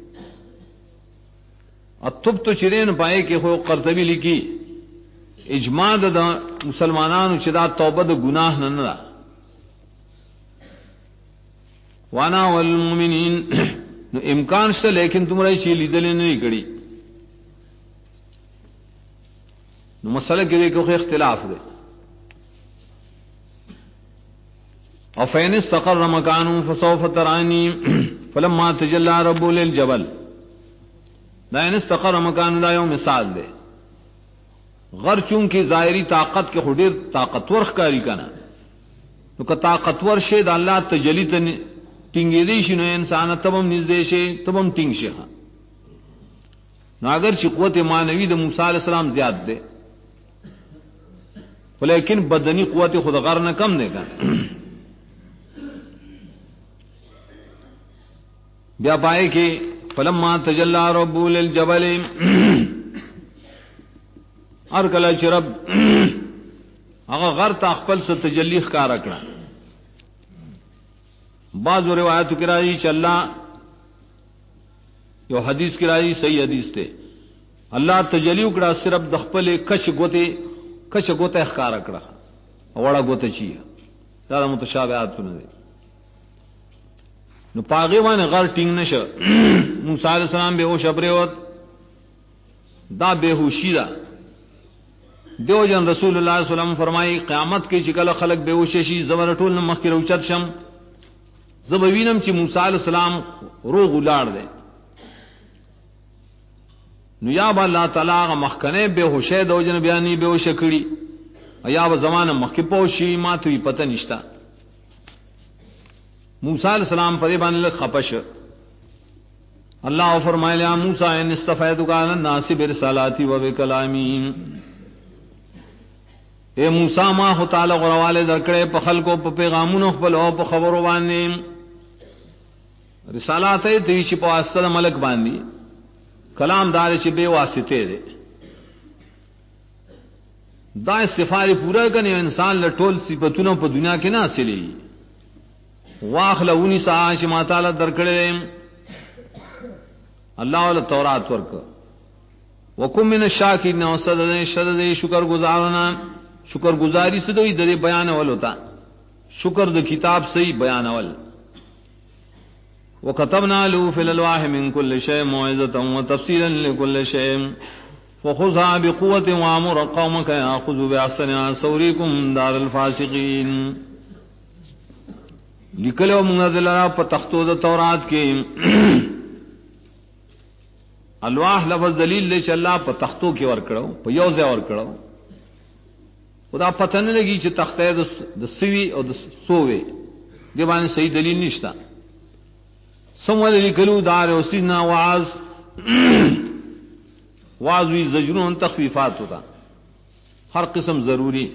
اتوب تو چرین پائے کہ خو قرطبی لکھی اجماع د مسلمانانو چې دا توبه د گناہ نه نه وانا والمؤمنین نو امکان شته لیکن تمہارا شی لیدل نه کړي نو مسئلہ کې کوم اختلاف ده او فین استقر مکانه فسوف ترانی فلما تجلى رب للجبل دا ان استقر مکان دا یو مثال ده غر چون کی ظاہری طاقت کے خډیر طاقتور ښکاری کنا نو که طاقتور شه د الله تجلی ته ټینګې دی شنو انسان تبم نږدې شي تبم ټینګ شه نو اگر چې قوت مانوی د موسی علیہ السلام زیات ده ولیکن بدنی قوت خود غر نہ کم دے گا بیا پائے کہ فلما تجلی رب للجبل ارکل شرب اگر غر تخپل سے تجلی ښکارا کړه بعض روایت کی راځي چې الله یو حدیث کی راځي صحیح حدیث ته الله تجلی وکړه صرف د خپل کچ ګوته ښکارا کړه وړه ګوته چی دا متشابهات نه دي نو پاغه باندې غر ټینګ نشه موسی علیہ السلام به هوش ابریوت دا بےهوشی دا دیو جن رسول اللہ صلی اللہ علیہ وسلم فرمائی قیامت کی چکل خلق بےهوش شي زبر ټول مخ کې روچت شم زبوینم چې موسی علیہ السلام روغ ولاړ دے نو یا با اللہ تعالی مخکنه بےهوشه دو جن بیانی بےهوش کړي یا به زمانه مخ کې پوشي ما ته پتہ نشتا موسی علیہ السلام پر باندې خپش اللہ فرمایا یا موسی ان استفیدک علی الناس برسالاتی و بکلامی اے موسی ما هو تعالی غرواله درکړې په خلکو په پیغامونو خپل او په خبرو باندې رسالات دې چې په واسطه ملک باندې کلام دار چې به واسطه دې دا استفاده پورا کنه انسان له ټول صفاتونو په دنیا کې نه حاصلې واخلونی ساش ما تعالی درکړې اللہ ول تورات ورک وکم من الشاکرین وصدد شدد شکر گزارنا شکر گزاری سے دوی د بیان ول ہوتا شکر د کتاب سے بیان ول وكتبنا له في الالواح من كل شيء موعظه وتفصيلا لكل شيء فخذها بقوه وامر قومك ياخذوا باحسنها سوريكم دار الفاسقين لکلو منزلہ په تختو د تورات کې الواح لفظ دلیل لے چې الله په تختو کې ور کړو په یو ځای ور کړو خدا پته نه لګي چې تخته د سوي او د سووي دی باندې صحیح دلیل نشتا سمول لیکلو دار او سینا واعظ واعظ وی زجرون تخفیفات ہوتا ہر قسم ضروری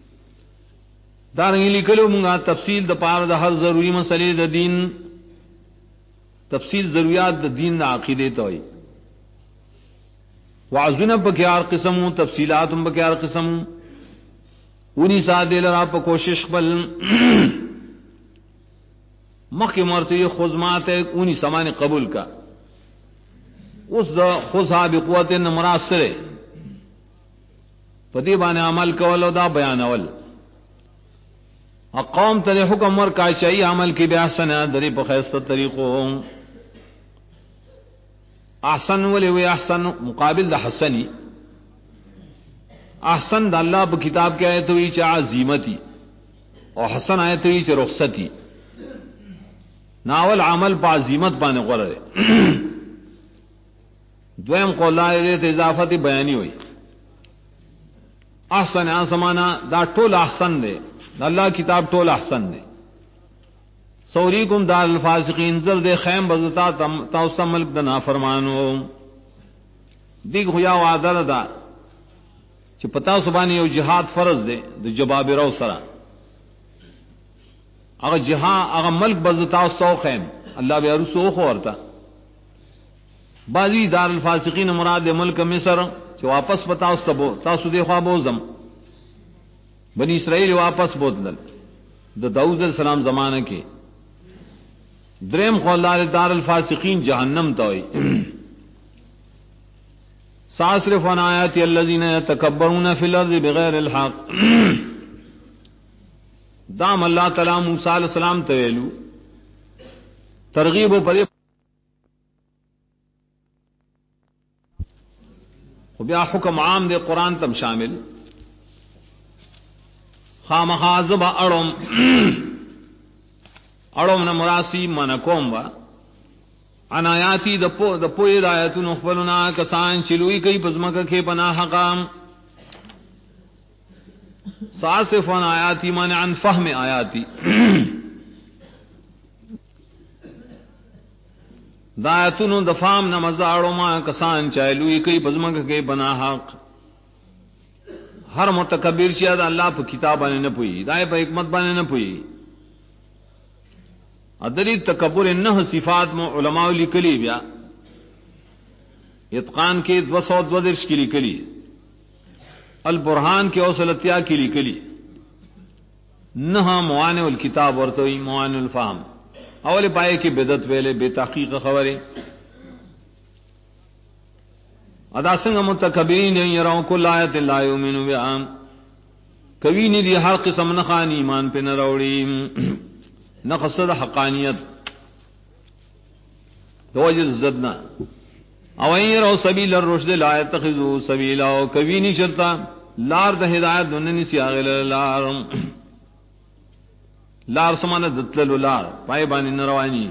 دارنګ لیکلو مونږه تفصیل د پاره د هر ضروری مسلې د دین تفصیل ضرورت د دین د عقیده ته وي وعظنا بکیار قسم تفصیلات بکیار قسم انی سادے لرا پا کوشش بل مخی مرتی خزمات انی سمان قبول کا اس خزا بقوت مراسر پدی بانے عمل کول و دا بیان اول قوم تل حکم ور کا چاہیے عمل کی بے احسن دری پا خیست طریقوں احسن ولی وی احسن مقابل دا حسنی احسن دا اللہ پا کتاب کے آیت ہوئی چاہ عظیمتی اور حسن آیت ہوئی چاہ رخصتی ناول عمل پا عظیمت پانے غرر دویم قول آیت اضافتی بیانی ہوئی احسن آسمانا دا ٹول احسن دے اللہ کتاب ٹول احسن دے سوریکم دار الفاسقین زر دے خیم بزتا تاوستا ملک دا نافرمانو دیکھ خویا وعدر دا چھ پتا سبانی یو جہاد فرض دے دا جباب رو سرا اگر جہاں اگر ملک بزتا سو خیم اللہ بے عرصو خورتا بعضی دار الفاسقین مراد ملک مصر چھ واپس پتا تاسو دے خوابو زم بنی اسرائیل واپس بودلل دا داؤد علیہ السلام زمانہ کے دریم قولدار دار الفاسقین جہنم توئی ساصرف عن آیات الذین یتکبرون فی الارض بغیر الحق دام اللہ تعالی موسیٰ علیہ السلام تویلو ترغیب و پدے بیا حکم عام دے قرآن تم شامل خام خازب اڑوم نہ مراسی من کوم وا عنایاتی د پوی دایتو نخبلنا کسان چلوئی کئی پزمک کے پناہ حقام صاصف عن آیاتی من عن فهم آیاتی دایتو دفام نہ مزاڑو ما کسان چلوئی کئی پزمک کے پناہ حق ہر متکبر چیز اللہ پہ کتاب بانے نہ پوئی دائے پہ حکمت بانے نہ پوئی ادری تکبر نہ صفات میں علماء لکلی بیا اتقان کے 202 درش کی لکلی البرہان کے اوصلتیا کی لکلی نہ موانع الکتاب ورتوئی موانع الفہم اول پائے کی بدت ویلے بے تحقیق خبریں ادا سنگ متکبرین یراؤں کل آیت لا یؤمنو بها کبھی نہیں دی ہر قسم نخان ایمان پہ نہ روڑی نقصد حقانیت توجد زدنا اوین یراؤ سبیل الرشد لا یتخذو سبیلا کبھی نہیں شرطا لار دا ہدایت دننی سیاغل لار سمانا دتلل لار پائے بانی نروانی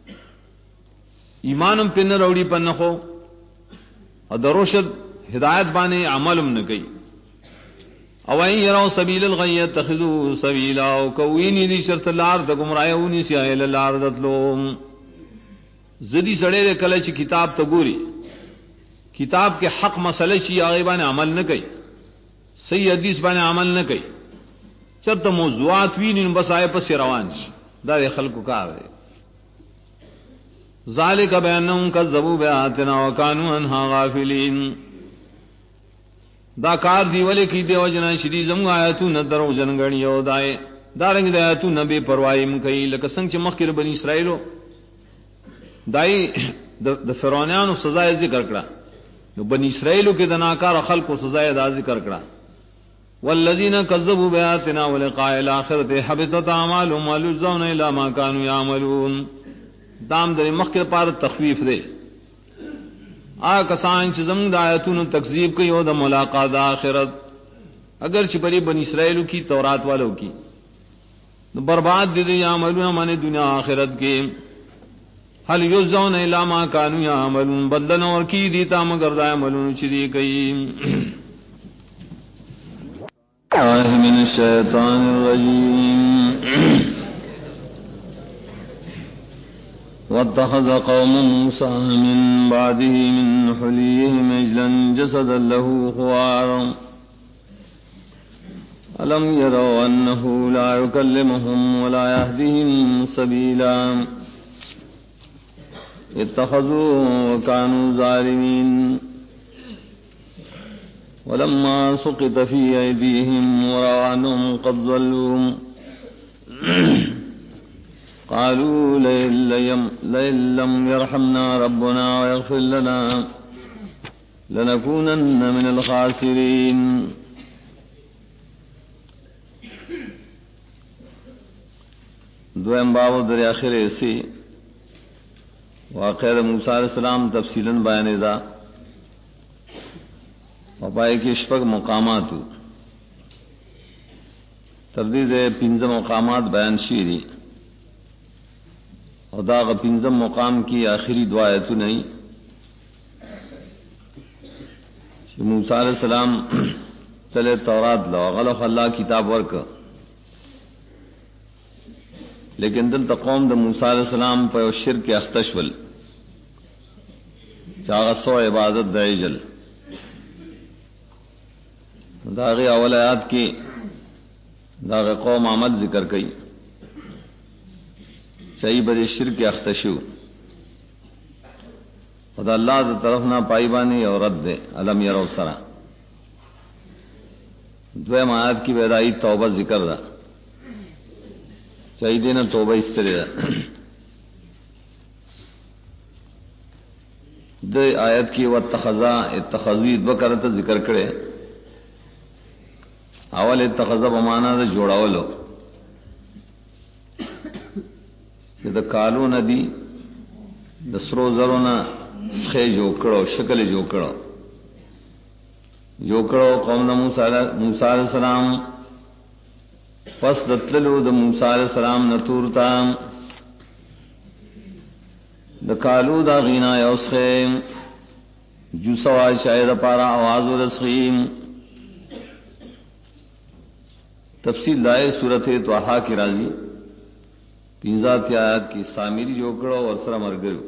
ایمانم پہ نہ روڑی پر نخو اور دروشد ہدایت بانے عملم نہ گئی اوائن یراؤ سبیل الغی اتخذو سبیلا کوینی دی شرط لار دا گمرائیونی سیاہل لار دتلو زدی سڑے دے کلچ کتاب تا گوری کتاب کے حق مسئلہ چی آغی بانے عمل نہ گئی صحیح حدیث بانے عمل نہ گئی چرت موضوعات وین بس آئے پس روان دا دے خلق کار دے ذالک بانہم کذبوا بآیاتنا وکانوا عنہا غافلین دا کار دی ولے کی دے وجنا شری زم آیاتو نہ درو جنگڑی او دائے دارنگ دے آیاتو نہ بے پرواہی مکئی لکه څنګه چې مخکې بنی اسرائیلو دای د فرعونانو سزا ذکر کړه نو بنی اسرائیلو کې د ناکار خلقو سزا دا ذکر کړه والذین کذبوا بآیاتنا ولقاء الاخرة حبطت اعمالهم ويجزون الا ما كانوا يعملون دام در مخکر پار تخفیف دے آ کسان چھ زمون دا آیتونو تکذیب کی او دا ملاقات آخرت اگر چھ پری بنی اسرائیلو کی تورات والو کی برباد دے دے عملون من دنیا آخرت کے حل یجزون الا ما كانوا يعملون بدلن اور کی دیتا مگر دا عملون چھ دی کئی من الشیطان الرجیم واتخذ قوم موسى من بعده من حليهم عجلا جسدا له خوار ألم يروا أنه لا يكلمهم ولا يهديهم سبيلا اتخذوا وكانوا ظالمين ولما سقط في أيديهم ورأوا أنهم قد ضلوا قالوا لئن لم يرحمنا ربنا ويغفر لنا لنكونن من الخاسرين. دویم باب در آخر ایسی واقعہ موسیٰ علیہ السلام تفصیلاً بیان دا وپائے کی شپگ مقامات تردید پنزم مقامات بیان شیری اور داغ پنزم مقام کی آخری دعا تو نہیں موسیٰ علیہ السلام تلے تورات لو غلق اللہ کتاب ورک لیکن دل تقوم دا موسیٰ علیہ السلام پہ شرک اختشول چاغسو عبادت دا عجل داغی اول آیات کی داغی قوم عمل ذکر کئی چاہی بڑی شرک اختشو خدا اللہ دا طرف نہ پائیبانی اور رد دے علم یرو سرا دویم آیات کی بیدائی توبہ ذکر دا چاہی دینا توبہ اس طرح دا دے آیت کی واتخذا اتخذوید بکرت ذکر کرے اول اتخذا بمانا دا جوڑاولو کہ دا کالو ندی دا سرو زرونا سخے جو کرو شکل جو کرو قوم دا موسیٰ علیہ السلام پس دتللو دا موسیٰ علیہ السلام نتورتا دا کالو دا غینا یوسخیم جو سوائی شاید پارا آواز و رسخیم. تفصیل دائے صورت توحا کی راضی پینزات آیات کی سامری جو کرو اور سرا مرگرو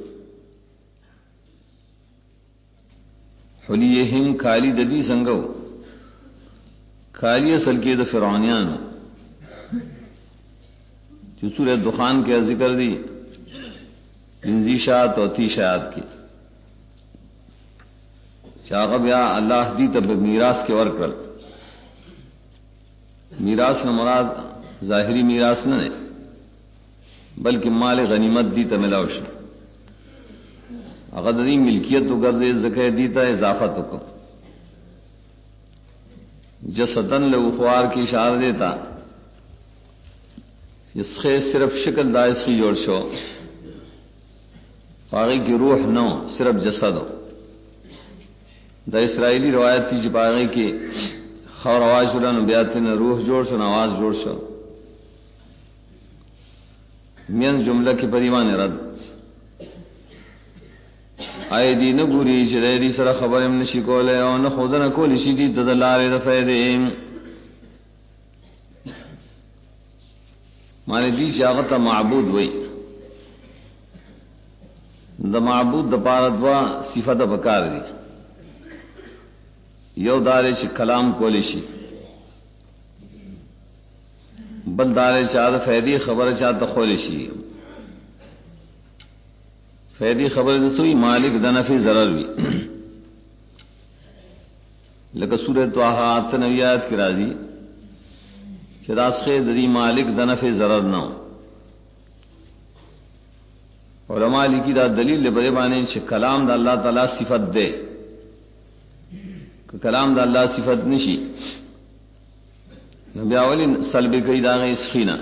حلیہم کالی ددی سنگو کالی اصل کی دا فرعونیانو جو سورہ دخان کے ذکر دی انزیشات اور تیشات کی چاغب یا اللہ دی تب میراث کے ورکل میراث نہ مراد ظاہری میراث نہ بلکہ مال غنیمت دی تملاوش اغدری ملکیت تو غرض زکے دیتا اضافت کو جسدن لوخوار کی اشارہ دیتا اس خے صرف شکل دائس کی جوڑ شو پاغی کی روح نو صرف جسد ہو دا اسرائیلی روایت تھی جی پاغی کی خور آواز شدہ نبیات نے روح جوڑ شو نواز جوڑ شو مین جملہ کی پریمان رد آئے دی نگوری چلے دی سر خبر امن شکولے او نخود نکولی شیدی ددلار دفیدیم مانے دی چاغتا معبود وئی دا معبود دا پاردوا صفت بکار دی یو دارے چھ کلام کولی شی بل دارے چاہ فیدی خبر چاہ تخولی شی فیدی خبر دسوئی مالک دنفی ضرر بھی لکہ سورۃ طٰہٰ آیات کی راضی چراسخے دری مالک دنفی ضرر نہ ہو علماء لکی دا دلیل بڑے بانے چھ کلام دا اللہ تعالی صفت دے کہ کلام دا اللہ صفت نشی نبی اولی سلبی کئی داغی اسخینا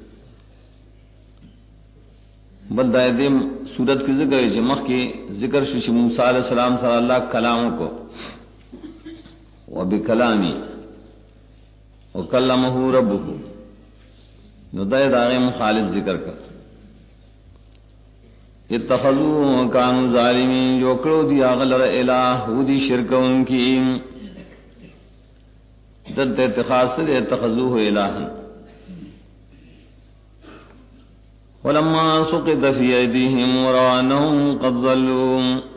بل دائدیم صورت کی ذکر ہے مخ کی ذکر شوشی موسیٰ علیہ السلام صلی اللہ کلاموں کو وبکلامی وکلمہ ربہ نو دائداغی مخالف ذکر کر اتخذوا کانوا ظالمین جو کرو دی اغلر الہ ودی شرک ان کی دلت اتخاذ سے اتخذوه الہا ولما سقط في ايديهم ورأوا انهم قد ضلوا.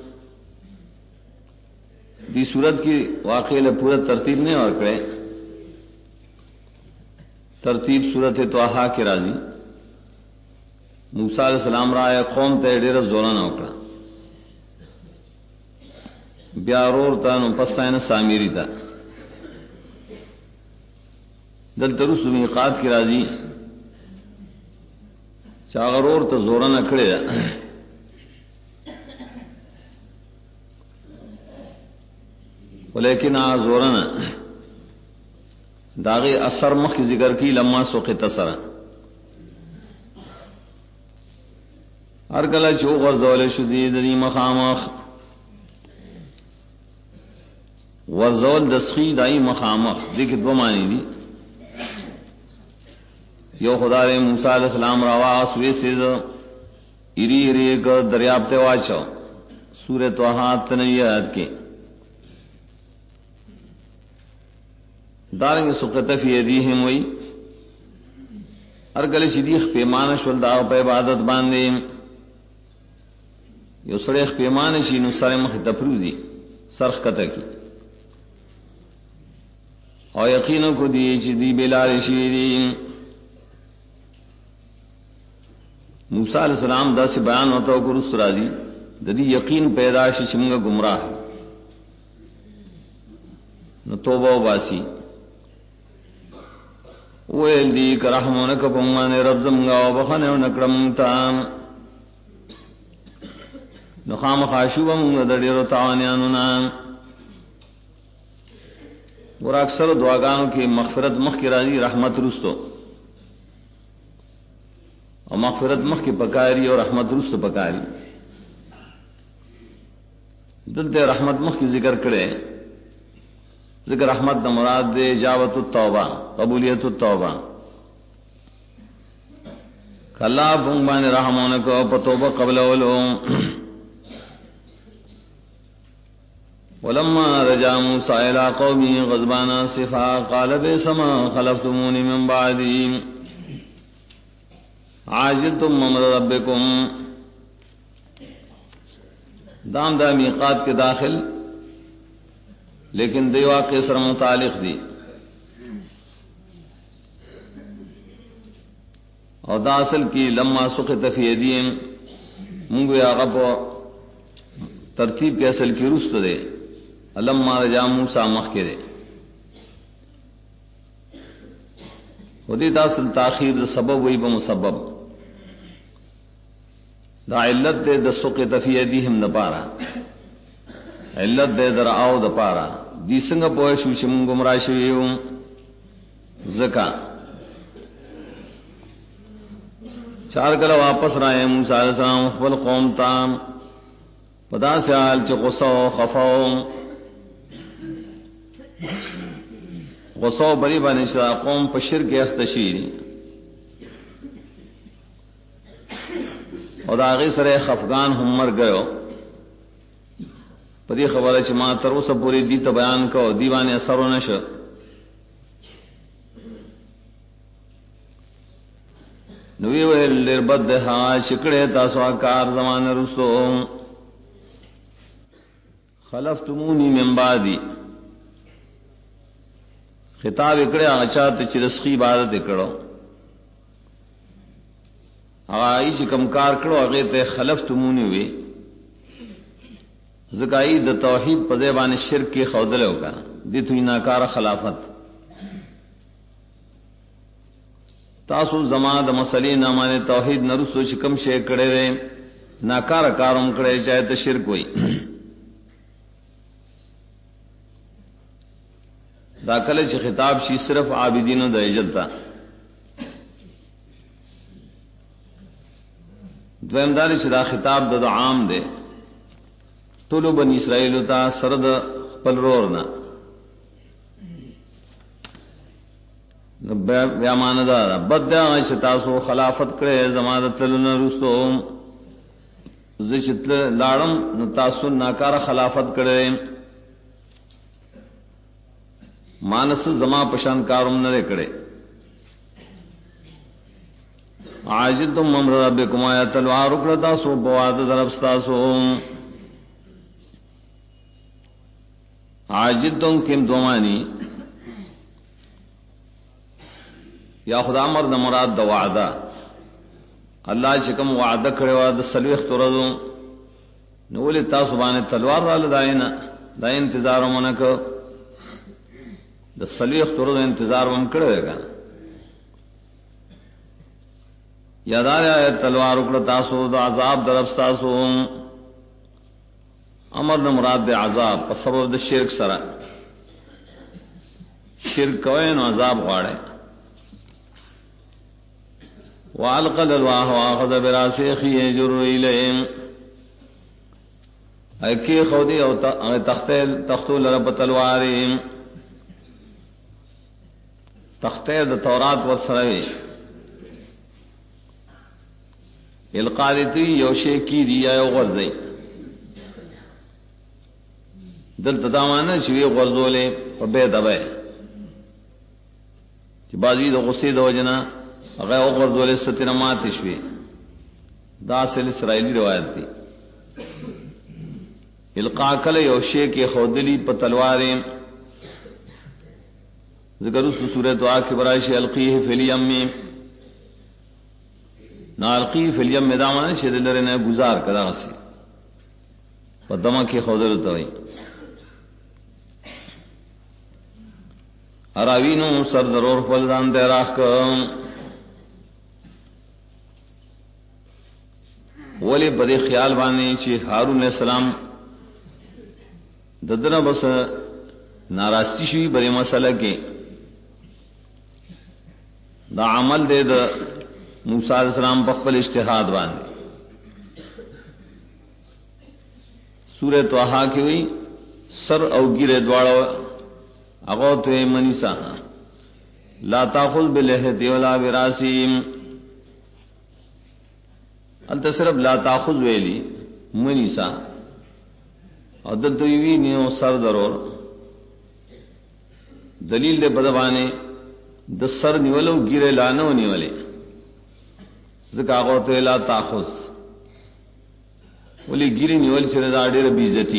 دی صورت کی واقعہ لے پورا ترتیب نہیں اور کرے ترتیب صورت طٰہٰ کی راضی موسیٰ علیہ السلام رائے قوم تے ډیر زورا نہ وکړه بیا ورور ته نو پستاینه سامری تا دل ترس میقات کی راضی چاغرور تو زورا نہ کھڑے لیکن آ زورا نہ داغی اثر مخ ذکر کی لما سوخ تصر ہر کلا چو غرزول شدید دی مخامخ ورزول دسخی دائی مخامخ دیکھ دو معنی دی یو خدا نے موسیٰ علیہ السلام رواس ویسید اری اری کر دریابتے واچو سورہ توحات تنویت کے دارنگ سقط فی ایدیہم وی ارگل شدیخ پیمانش والداغ پہ عبادت باندے یو سڑیخ پیمانشی نو سر مخ تپروزی سرخ کتا کی اور یقینوں کو دی چی دی بلال شیری موسیٰ علیہ السلام دا سے بیان ہوتا ہو کرس راضی دی یقین پیداشی چمگا گمراہ نو توبہ و باسی ویل دی کرحمونک پمان رب زمگا و بخنے و نکرمتا نخام خاشوبا منگا دڑیر و تعانیانونا اور اکثر دعاگانوں کی مغفرت مخ کی راضی رحمت رستو اور مغفرت مخ کی پکاری اور رحمت رست پکاری دلتے رحمت مخ کی ذکر کرے ذکر رحمت دا مراد دے اجابت التوبہ قبولیت التوبہ کلا بنگبان رحمونکو پتوبہ قبل اولو ولما رجع موسیٰ الى قومی غضبانا صفا قال بئس ما خلفتمونی من بعدی عاجلتم امر ربکم دام دا میقات کے داخل لیکن دیوا کے سر متعلق دی اور دا اصل کی لما سقط فی ایدیہم منگو یا غب ترتیب کے اصل کی رست دے لما رجع موسیٰ مخ کے دے ودی اصل تاخیر سبب وی بمسبب دا علت دے دا سقط فی ایدیہم نپارا علت دے در آو دا پارا دی سنگا پوشو چمون گمراہ شویو زکا چار کلا واپس رائے موسیٰ علیہ السلام خبل قوم تام پدا سے آل چی غصو خفاو غصو بری بانشا قوم پشر کے اختشیری اور آغی سر خفگان ہم مر گئو پدی خبر ہے ما تر اس پوری دیت بیان کو دیوان اثر و نش نوی ویل بد ہا شکڑے تاسو کار زمان رسو خلفتمونی من بعدی خطاب اکڑے آچات چرسخی عبادت اکڑو آئی چی کمکار کرو اگے تے خلفتمونی ہوئی زکائی دا توحید پدیبان شرک کی خودلے ہوگا دیتوی ناکار خلافت تاسو زمان دا مسئلی نامان توحید نرسو چکم شیک کڑے رے ناکار کارم کڑے چاہے تا شرک ہوئی دا کلے چی خطاب شی صرف عابدینو دا اجلتا دویم داری چی دا خطاب دا عام دے طولو بنی اسرائیلو تا سرد پل رورنا بیامان دا بد دا غیش تاسو خلافت کرے زمانت تلنا رستو زشت لارم نتاسو ناکار خلافت کرے مانس زمان پشان کارم نرے کرے عاجلتم امر ربکم آیا تلوار اکڑتا سو بواد دربستا سو عاجلتم کم دومانی یا خدا مرد مراد دا وعدہ اللہ چکم وعدہ کھڑے وعدہ سلویخ تردو نولی تاسو بانے تلوار را لدائینا دا انتظار منکو د صلیخ تر انتظار وم کړه گا یادار تلوار اکڑ تاسو د عذاب درف تاسو امر نہ مراد د عذاب په سبب د شرک سره شرک کوي نو عذاب غواړي والقد الواح واخذ براسخه يجر اليهم اکی خودی او تختو لرب تلواریم تختې د تورات ورسره القادتی یو شی کی دی یا غرزی دل تدامانه شوی غرزولې په به دبه چې بازی د غصې د وجنا هغه غرزولې ستنه مات شوی دا اصل اسرائیلی روایت دی القا کله یو شی کې خودلی په تلوارې ذکر اس سورۃ دعا کے برائش القیہ فی الیم نا القیہ فی الیم دامن شدلر نے گزار کدا سی پدما کی خودل توئی اراوینو سر ضرور فلدان دے راخ کو ولی بدی خیال باندې چې هارون علیہ السلام ددنه بس ناراستی شوی بری مسئلہ کې دا عمل دے دا موسیٰ علیہ السلام بخبل اجتہاد باندے سورہ توحا کی ہوئی سر او گیرے دوارو اغوتو منیسا لا تاخذ بلحیتی ولا براسیم انتا صرف لا تاخذ ویلی منیسا اور دلتو یوی نیو سر ضرور دلیل دے بدبانے د سر نیولو گیرے لانو نیولے زکاغو تو لا تاخذ ولی گیری نیول چرے دا ډېر بی عزتی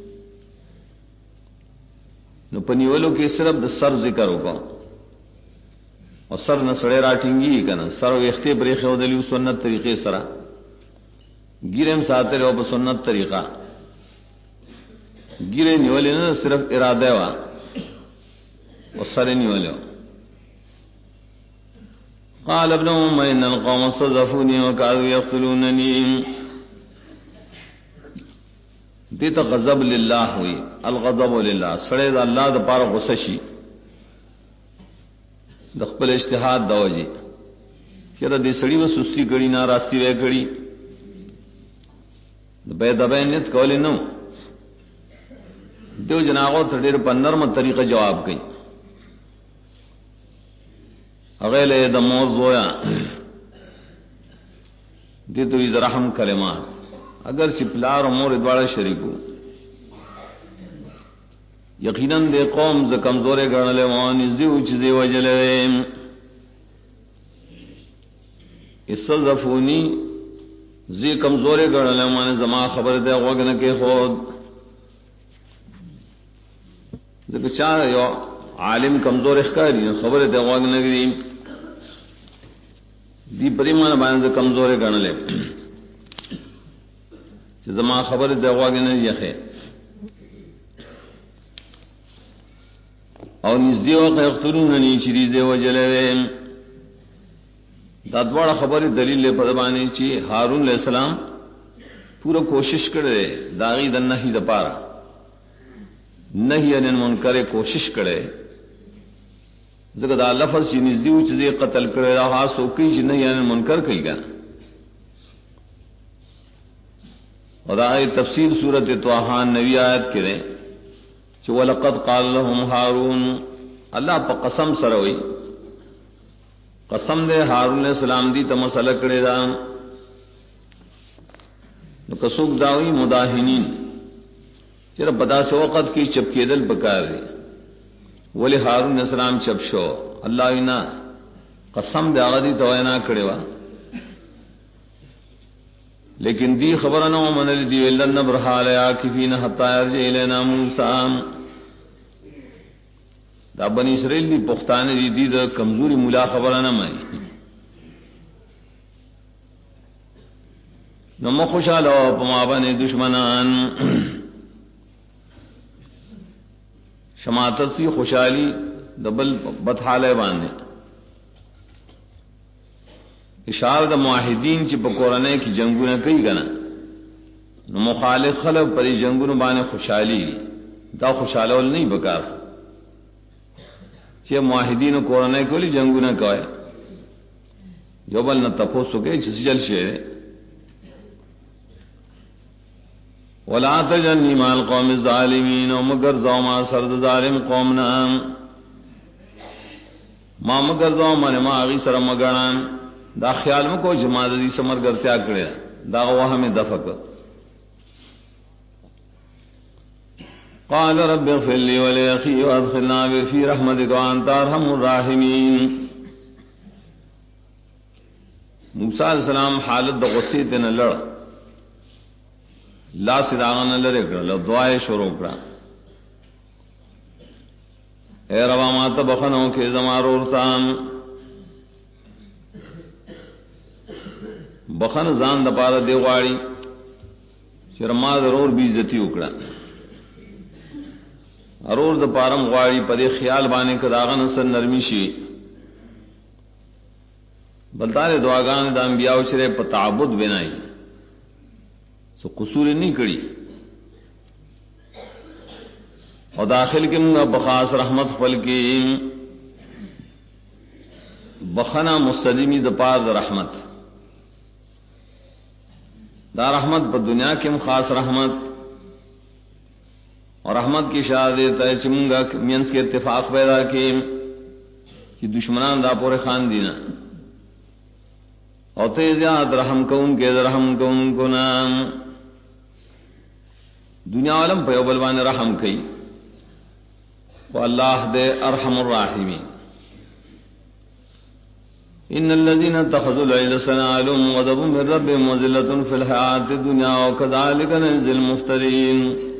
نو پنیولو کې صرف د سر ذکر وکړو او سر نه سړی راټینګي کنه سر وختې بری خو د لیو سنت طریقې سره گیرم ساتره او په سنت طریقہ گیرے نیولې نه صرف اراده وا او سر نیولو قال ابن ام ان القوم استضعفوني وكادوا يقتلونني دیتا غضب للہ ہوئی الغضب للہ سڑے دا اللہ دا پار غصہ شي د خپل اجتهاد دا وجه چیرې دې سړی و سستی کړي نه راستی وې کړي د به د بیانت کولې نو دیو جناغو ته ډېر په نرمه طریقه جواب کړي هغه له د موضوع دې دوی د رحم کلمات اگر چې پلار او مور دواړه شریکو یقینا دې قوم ز کمزورې ګڼلې وانه زیو چې زی وجلې استضعفوني زی کمزورې ګڼلې وانه زما خبر دې وګنه کې خود ځکه چا یو عالم کمزور ښکاری خبر دې وګنه کې دی پریمان باندې کمزورې ګڼلې چې زما خبر دې وګنه یخه او نزدې وخت یختروننی چې دې وجلې دا دواړه خبره دلیل په باندې چې هارون علیہ السلام پورا کوشش کړي داغي د نهي د پاره نهي ان منکر کوشش کړي ځکه دا لفظ چې نزدې و چې قتل کړي راها سو کوي چې نهي ان منکر کوي ګان او دا تفسیر سورۃ طه نوی آیت کې ده چې ولقد قال لهم هارون الله په قسم سره وي قسم دے هارون علیہ السلام دی ته مسله کړي دا نو کڅوک داوی مداهنین چیرې پدا سو وخت کې چپ کېدل پکار دي ولی هارون علیہ السلام چپ شو الله وینا قسم دے هغه دی ته وینا کړي وا لیکن دی خبر نہ من دی ولن برحال عاکفین حتا یرجع الینا موسی دا بنی اسرائیل دی پختانه دی د کمزوری مولا خبر نه مانی نو مخوشاله په ما باندې دشمنان شماتت سی خوشحالی دبل بدحاله باندې اشاره د موحدین چې په قرآن کې جنگونه کوي کنه نو مخالف خلک پر جنگونو باندې خوشحالي دا خوشاله ول نه بکار چې موحدین قرآن کولی جنگونه کوي یو بل نه تاسو کې چې چل شي ولا تجنی مال قوم الظالمین ومگر زوما سرد ظالم قومنا ما مگر زوما ما غي سره مګړان دا خیال مکو جما دې سمرګرتیا کړی دا وهمه دفق قال رب اغفر لي ولأخي وادخلنا في رحمتك وانت ارحم الراحمين موسی علیہ السلام حالت د غصې ته نه لړ لا سداغن لره کړل دعای شروع کړه اے رب ما ته بخنو کې زمارو ورتان بخن ځان د پاره دی غواړي شرما ضرور بی عزتی وکړه ارور د پارم غواړي په دې خیال باندې کداغن سره نرمي شي بلدار دعاګان د انبیاء سره په تعبد بنای سو قصور نہیں کړي او داخل کې موږ بخاص رحمت خپل کې بخنا مستلمی د پار د رحمت دا رحمت په دنیا کې خاص رحمت اور رحمت کی شہادت ہے چې موږ مینس کې اتفاق پیدا کړي چې دشمنان دا پورې خان دینا او ته زیاد رحم کون کې رحم کون کو نام دنیا عالم په یو بل باندې رحم کوي او الله دې ارحم الراحمین ان الذين اتخذوا العجل سنالهم غضب من ربهم وذلة في الحياة الدنيا وكذلك نجزي المفترين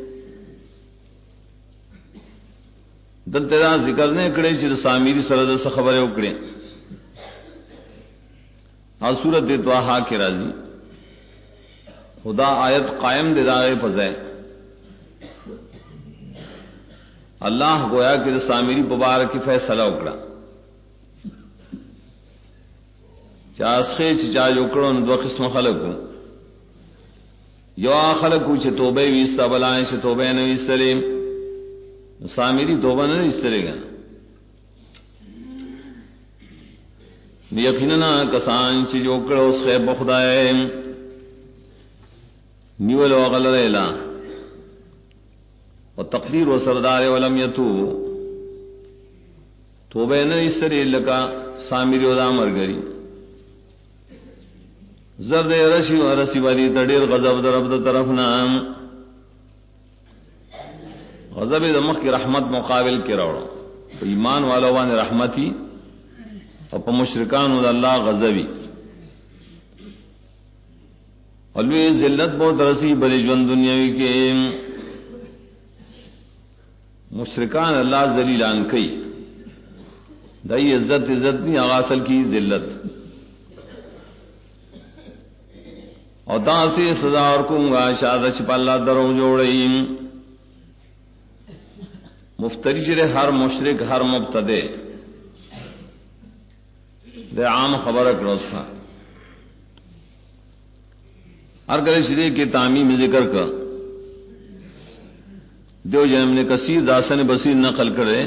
دلته دا ذکر نه کړی چې سامری سره د خبره وکړي او سورۃ طه کې راځي خدا آیت قائم دے داغے پزائے اللہ گویا کہ سامری پبار کی فیصلہ اکڑا چاسخے چا جوکڑو نو دو قسم خلقو یو خلقو چې توبه ویستا بلائیں چې توبه نه ویستلې سامری توبه نه ویستلې گا یقینا کسان چې جوکړو اس خیر بخدای نیول وغلر الا و تقدیر و سردار ولم یتو توبه نه ویستلې لکا سامری ودا مرګري زرد رشی و رسی والی تډیر غضب در رب طرف نام غضب د مخ کی رحمت مقابل کې راوړو ایمان والو باندې رحمتي او په مشرکانو د الله غضبي اولوی ذلت بہت رسی بل ژوند دنیاوی کې مشرکان الله ذلیلان کوي دای عزت نہیں هغه اصل کی ذلت اور دا سے سزا اور کوں گا شاد چپ اللہ درو جوڑئی مفتری جرے ہر مشرک ہر مبتدے دے عام خبر اکروسا ہر کرے شرے کے تعمیم ذکر کر دیو جنم نے کثیر داسن بصیر نقل کرے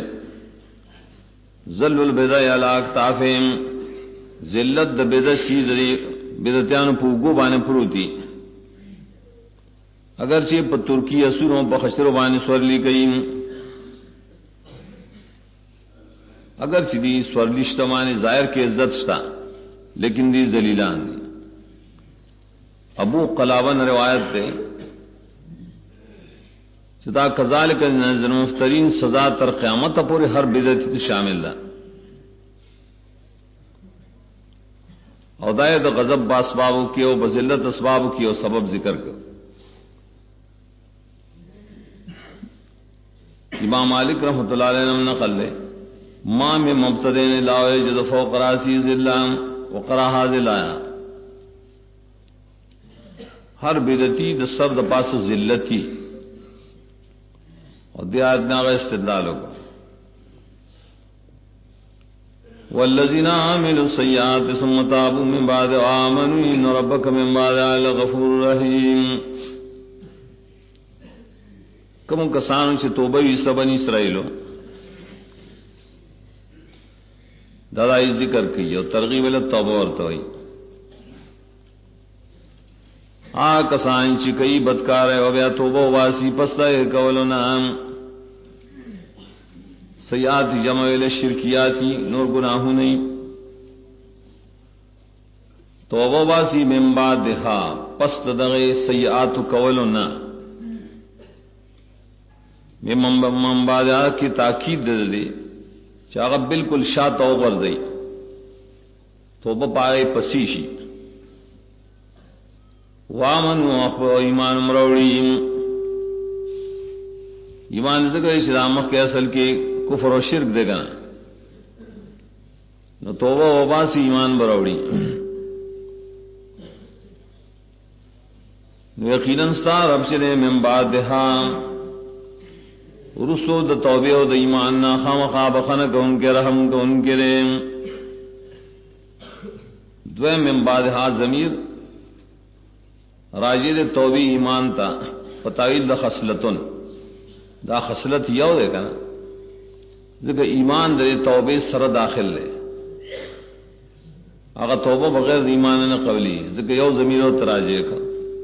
ذل البدع علی اکتافہم ذلت د بدع شی ذری بدعتیان پوگو بانے پروتی اگرچہ په ترکی اسوروں په خشرو باندې سورلی کئ اگرچہ دی سورلی شتمانی ظاہر کی عزت شتا لیکن دی ذلیلان دی ابو قلابن روایت تے چتا کذالک نزل مفترین سزا تر قیامت پورے ہر بدعت شامل ہے او دای د غضب با اسباب کیو بذلت اسباب کیو سبب ذکر کر امام مالک رحمۃ اللہ علیہ نے نقل ہے ما من مبتدئ لا یجد فوق راسی ذلا وقرا ذلا ہر بدعتی د سر د پاس ذلت کی اور دیات نہ استدلال ہوگا والذین عملوا السیئات ثم تابوا من بعد وآمنوا ان ربک من بعدها لغفور رحیم. کم کسانوں سے توبہ ویسا بنی اسرائیلو دادائی ذکر کی اور ترغیب التوبہ ورته وي. کسان چې کوي بدکار او بیا توبه واسي پس یې کولونه سیئات جمع ال شرکیاتی نور گناہونه توبه واسي من بعدها پس دغه سیئات کولونه من بعدها کی تاکید ده چې هغه بالکل شاته وغورځي توبه پای پسیشي وامن و ایمان مروڑی ایمان ذکر اسلام کے اصل کے کفر و شرک دے گا نو توبہ و باسی ایمان مروڑی یقیناً سار رب سے من بعدها رسو د توبہ و د ایمان نا خامخا بخنک ان کے رحم کو ان کے رحم دوے من بعدها ضمیر راجل توبی ایمان تا فتاویل دا خصلتن دا خصلت یو دے کنا ذکر ایمان دے توبے سر داخل لے اگر توبہ بغیر ایمان نہ قبلی ذکر یو ضمیر و تراجے کا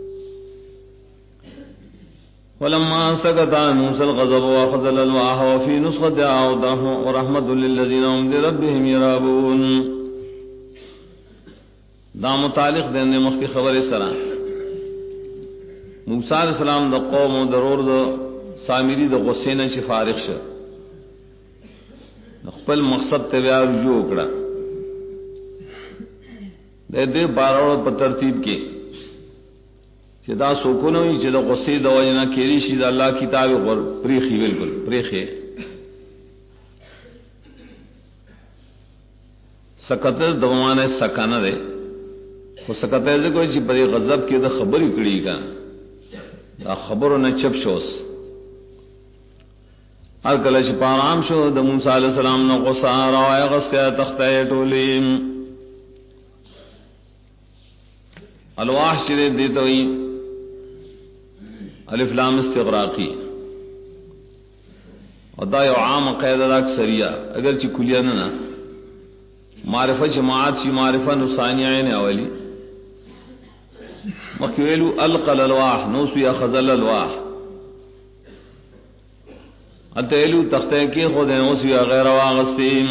ولما سکت عن موسى الغضب واخذ الالواح وفي نسخة عوده ورحمة للذين هم لربهم يرهبون. دا متعلق دینے مخی خبر سرا موسیٰ علیہ السلام دا قوم و ضرور دا سامری دا غسین چی فارغ شا خپل مقصد تبیا رجوع اکڑا دے بارا پر ترتیب کے چی دا سوکنوی چی دا غسی دا وجنا کیری شی دا اللہ کتاب غر پریخی بالکل پریخی سکتر دومانے سکانہ دے خو سکتر دے کوئی چی پری غضب کی دا خبری کڑی کا دا خبرو نه چپ شوس هر کله چې پارام شو د موسی علی السلام نو غصه راوي غسه تخته ټولیم الواح شری دیته وی الف لام استغراقی او دا یو عام قاعده د اکثریه اگر چې کلیه نه معرفه جماعت شي معرفه نصانیه نه اولی مخویلو القل الواح نوسو یا خزل الواح اتیلو تختے کی خود ہیں اوسو یا غیر واغسیم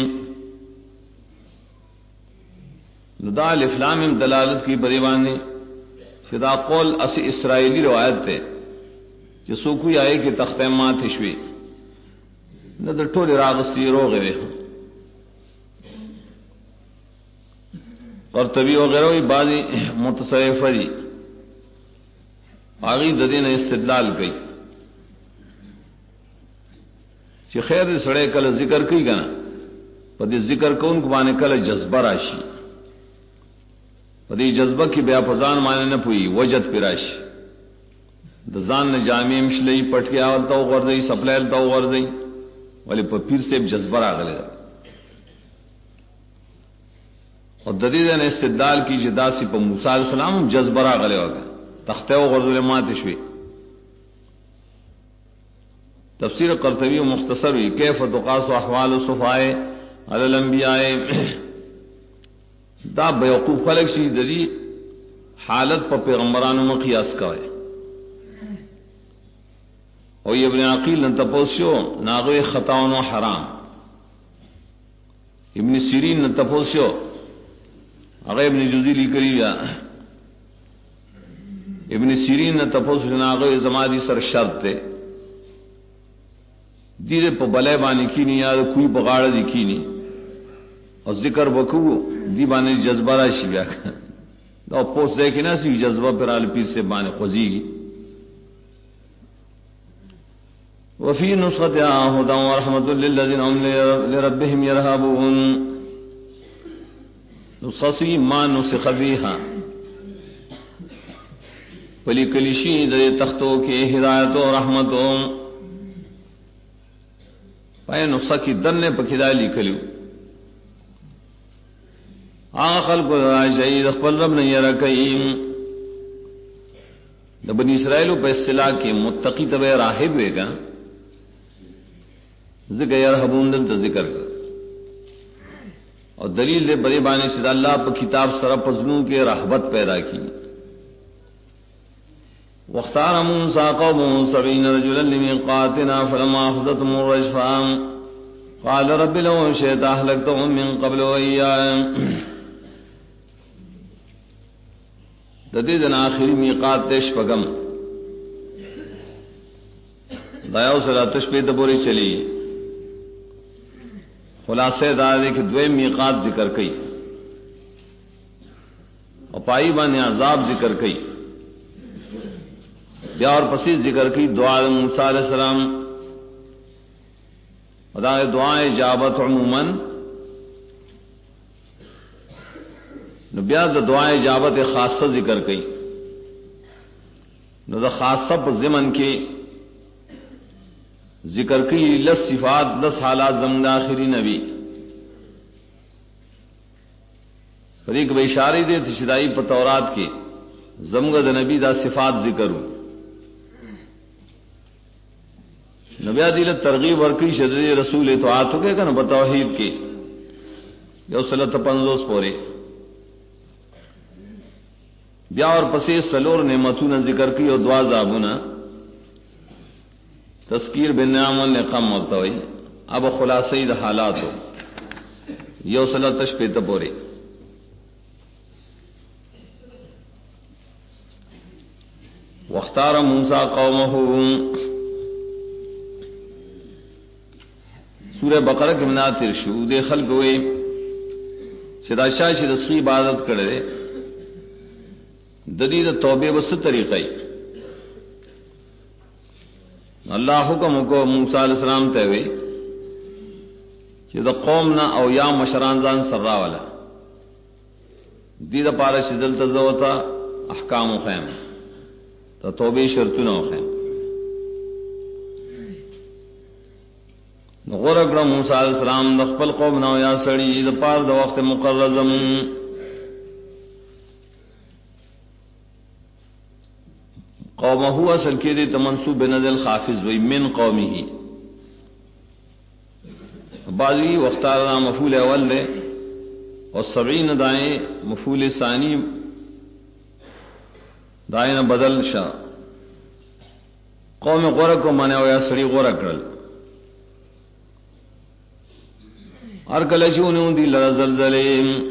دا الافلام دلالت کی بریوانی شدا قول اسی اسرائیلی روایت تے جسو کوئی آئے کہ تختے ماں تشوی نہ در ٹولی راغستی روغے وے قرطبی وغیرہ بعضی متصرف دی آغی ددین استدلال گئی چی خیر سڑے کل ذکر کی گنا پدی ذکر کون کو بانے کل جذبہ راشی پدی جذبہ کی بیا پزان مانے نہ پوئی وجد پی راشی دزان نے جامع مشلئی پٹ کے آولتا ہو غرزئی سپلیلتا ہو غرزئی ولی پا پیر سے جذبہ راغلے گا اور ددین استدلال کی جدا سی پا موسیٰ علیہ السلام جذبہ راغلے ہوگا تختے و غرض مات شوی تفسیر قرطبی و مختصر ہوئی کیف تقاس و احوال صفائے علی الانبیاء دا بیوقوف خلق شی دلی حالت پا پیغمبرانو مقیاس کوئے اور یہ ابن عقیل نتپوس شو ناغوی خطاون و حرام ابن سیرین نتپوس شو اگر ابن جزیلی کرییا ابن سیرین نے تپوس جناغو زمادی سر شرط تے دیدے پا بلے بانی کینی یا کوئی بغاڑ دی کینی اور ذکر بکو دی بانی جذبہ راشی بیا دا پوس دے کی نا سی جذبہ پر آل پیر سے بانی خوزی گی وفی نسخت هدى ورحمة للذین هم لربهم يرهبون نسخی ما نسخ بیها ولی کلیشی دے تختوں کے ہدایت و رحمتوں پائے نسخہ کی دن نے پکھدا لکھلیو آخل کو شہید خپل رب نے یرکیم دا بنی اسرائیل پہ اصطلاح کے متقی طبع راہب ہوئے گا ذکر یرحبون دل تا ذکر کر اور دلیل دے بڑے بانے سے اللہ پہ کتاب سر پزنوں کے رحبت پیدا کی واختار موسیٰ قومه 70 رجلا لمیقاتنا فلما اخذتهم الرجفة قال رب لو شئت اهلكتهم من قبل وإياي ددیدن آخری میقات تیش پگم دایاو صلاح تشبیت بوری چلی خلاصے دادے کہ دویم میقات ذکر کئی اور پائی بان عذاب ذکر کئی بیا اور پسی ذکر کی دعا موسیٰ علیہ السلام ادا دعائیں اجابت عموماً بیا دا دعائیں اجابت خاصہ ذکر کئی نو دا خاصہ پر ضمن کی ذکر کی لس صفات لس حالات زمد آخری نبی فریق بے اشاری دے تشدائی پر تورات کے زمگد نبی دا صفات ذکر نبی عدیل ترغیب ورکی شدید رسول اطاعت ہو گئے کہ نا بتوحید کے یو صلت پنزوس پورے بیا اور پسی سلور نعمتون ذکر کی اور دعا زابونا تذکیر بالنعم والنقم مرتوی اب خلاصی دا حالات ہو یو صلت تشپیت پورے واختار موسیٰ قومہ سورہ بقرہ کے مناتر شو دے خلق ہوئے شدا شاہ رسخی عبادت کرے ددید توبے بس طریقے اللہ حکم کو موسیٰ علیہ السلام تے ہوئے کہ دا قوم نہ او یا مشران زان سرا والا دید پارا شدل تزوتا احکام و خیم تا توبے شرطون و خیم غرقنا موسیٰ علیہ السلام دا خپل قوم نو یا سڑی دا پار دا وقت مقرزم قومہ اصل کے دے تمنسوب بنزل خافظ وی من قومی ہی بعضی وختارنا مفعول اول دے اور 70 دائیں مفعول ثانی دائیں بدل شاہ قوم غرق کو مانے یا سڑی غرق رل ارکلچون دی لرا زلزلے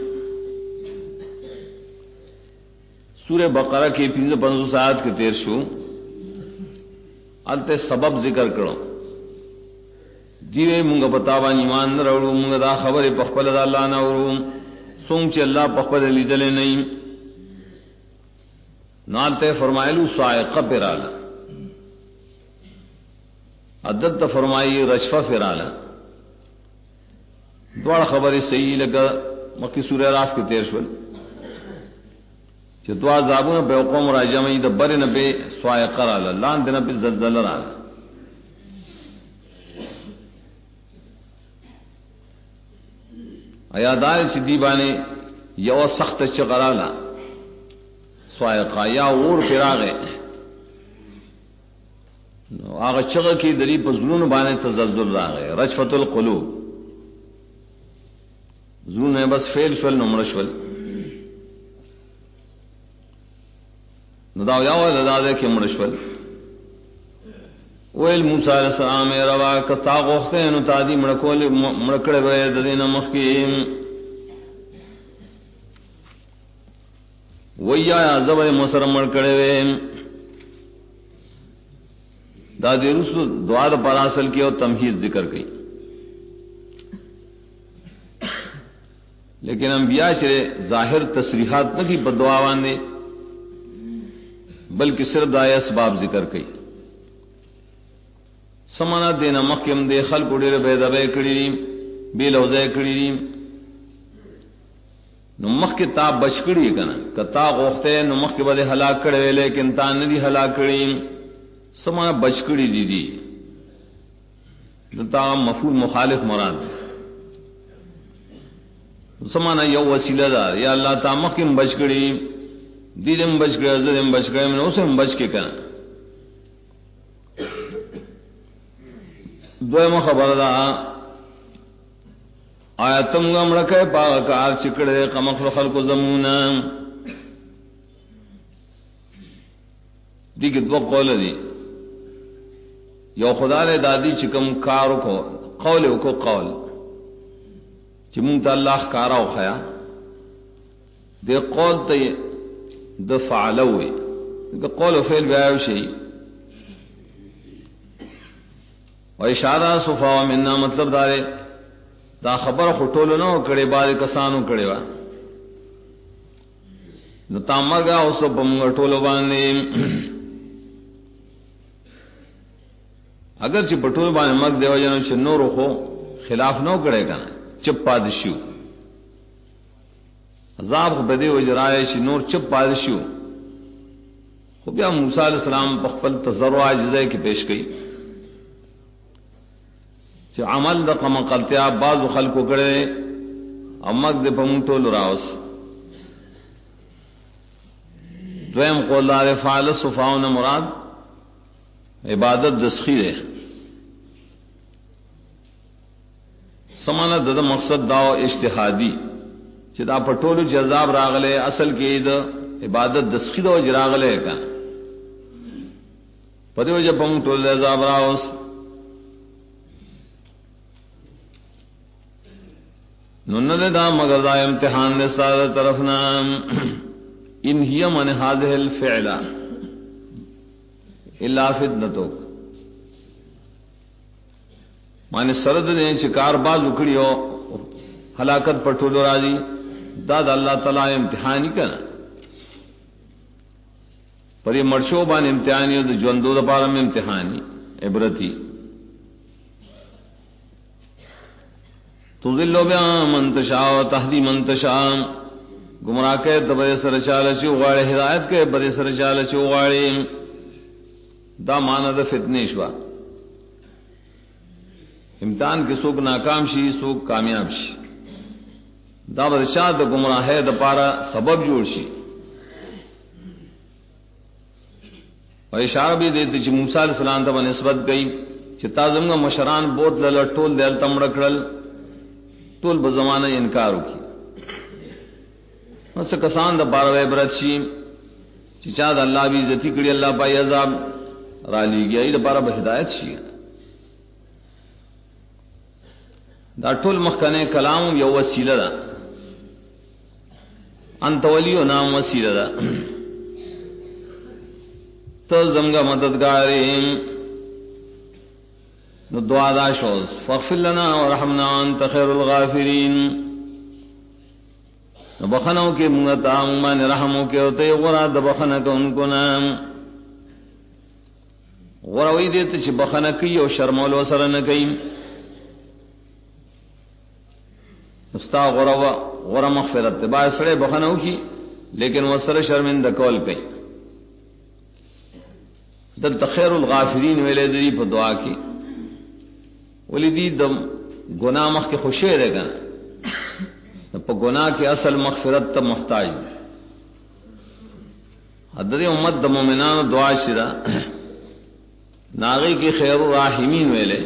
سورہ بقرہ کے 55 آیات کے 13 شو التے سبب ذکر کرو دیوے منگا بتاوان ایمان نہ روڑو منگا دا خبر پخپل دا اللہ نہ ورو سونگ چے اللہ پخپل لیدلے نہیں نالتے فرمائلو صائقہ پرالا عدد تا فرمائی رجفہ پرالا دوار خبر صحیح لگا مکی سورہ راف کے 13 شو کہ دعا زابون بے قوم راجہ میں دبر نبی صائقہ رالا لان دینا پی زلزل رالا ایادائے چی بانے یو سخت چقرالا صائقہ یا اور فراغے آغا چغا کی دلی پزلون بانے تزلزل راغے رجفت القلوب زلون ہے بس فیل شول نمرشول نداو یاو لدادے کے مرشول ویل موسیٰ علیہ السلام روا کتا غوختے ہیں نو تادی مرکڑے بے ددین مخکیم وی آیا زبر مسرم مرکڑے بے دادی رسول دعا دا پراسل کی اور تمہید ذکر کی لیکن انبیاء شرے ظاہر تصریحات نہ کی بدعاوان نے بلکہ صرف دائے اسباب ذکر کی سمانا دینا مخیم دے خلق اڑیر بے دبے کڑیریم بے لوزے کڑیریم نو مخ کے تاب بچ کڑی کنا کتا غوختے نو مخ کے بدے ہلاک کڑے لیکن تا ندی ہلاک کڑیم سمانا بچ کڑی دی دی دلتا مفعول مخالف مراد سمانا یو وسیلہ دار یا اللہ تعالی کی بچ کړي دیم بچ کړي زم بچ کړي نو سم بچ کې کړه دویمه خبره ده آیاتم غمړکه پاک کار چکړه قمخ خلق زمونا دیګ دو قول دي یو خدای له دادی چې کوم کار کو قول کو قول چې مونږ ته الله کارا او خیا دې قول ته د فعلوي د قول او فعل بیا شي او اشاره صفا مننا مطلب داره دا خبر خټول نو کړي بعد کسانو کړي وا نو تامرګه اوس په موږ ټولو باندې اگر چې پټول باندې مګ دیو جن چې نور خو خلاف نو کړي کنه چپ پادشو عذاب په دې وجرای چې نور چپ پادشو خو بیا موسی علیہ السلام په خپل تضرع عاجزه کې پیش کړي چې عمل د قمقلتیا بعض خلکو کړي امک د پمټول راوس دویم قول دار فعل صفاون مراد عبادت دسخی ہے سمانه د مقصد دا اجتهادي چې دا پټولو جزاب راغله اصل کې د عبادت دسخی دا راغله کا پدې وجه په ټول جزاب راوس نو نه دا مگر دا امتحان دې ساره طرفنا ان هي من هذه الفعل الا فتنتو معنی سرد دې چې کار باز وکړیو ہلاکت پټولو راځي دا د الله تعالی امتحاني کړه پرې مرشو باندې امتحاني او د ژوندو لپاره امتحاني عبرتي تذل بها من تشاء وتهدي من تشاء گمراہ کے دبے سر چاله چې غواړي ہدایت کے بده سر چاله چې غواړي دا معنی د فتنه شوا امتحان کې څوک ناکام شي څوک کامیاب شي دا ورشاد د گمراهه د پاره سبب جوړ شي او اشاره به دې چې موسی علیہ السلام ته نسبت کړي چې تازمغه مشران بوت لړ ټول دل تمړ کړل ټول په زمانه انکار وکړي اوس کسان د بارو عبرت شي چې چا د الله بي عزت کړي الله پای عذاب را لېږي د بارو به هدایت شي دا ټول مخکنه کلام یو وسیله ده انت ولی او نام وسیله ده ته زمغه مددګاری نو دعا دا شو فاغفر لنا ورحمنا انت خير الغافرين نو بخنو کې موږ ته باندې رحمو کې او ته غره د بخنه کوونکو نام غره وې دې ته چې بخنه کوي او شرمول وسره نه کوي استا غره مغفرت ته با سره بخنو کی لیکن وسره شرمنده کول کوي دلته خیر الغافرین ویلې دې په دعا کې ولې دې د ګناه مخ کې خوشی ده کنه په ګناه کې اصل مغفرت ته محتاج ده حضرت امت د مؤمنانو دعا شرا ناغي کې خیر الراحمین ویلې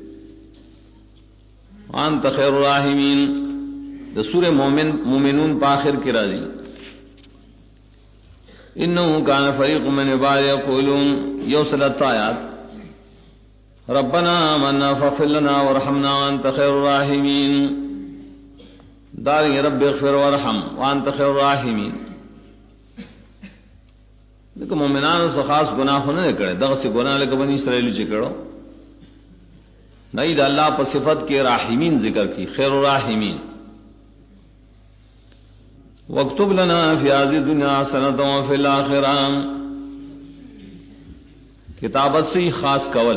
انت خیر الراحمین د سورہ مومنون په اخر کې راځي انه کان فریق من عباد یقولون یوصلت آیات ربنا آمنا فاغفر لنا وارحمنا وانت خیر الراحمین دار رب اغفر وارحم وانت خیر الراحمین دغه مومنانو څخه خاص گناه نه کړي دغه څه گناه لکه بنی اسرائیل چې کړو نه د الله په صفت کې راحمین ذکر کی خیر الراحمین واکتب لنا فی هذه الدنيا حسنة وفي الآخرة کتابت سے خاص کول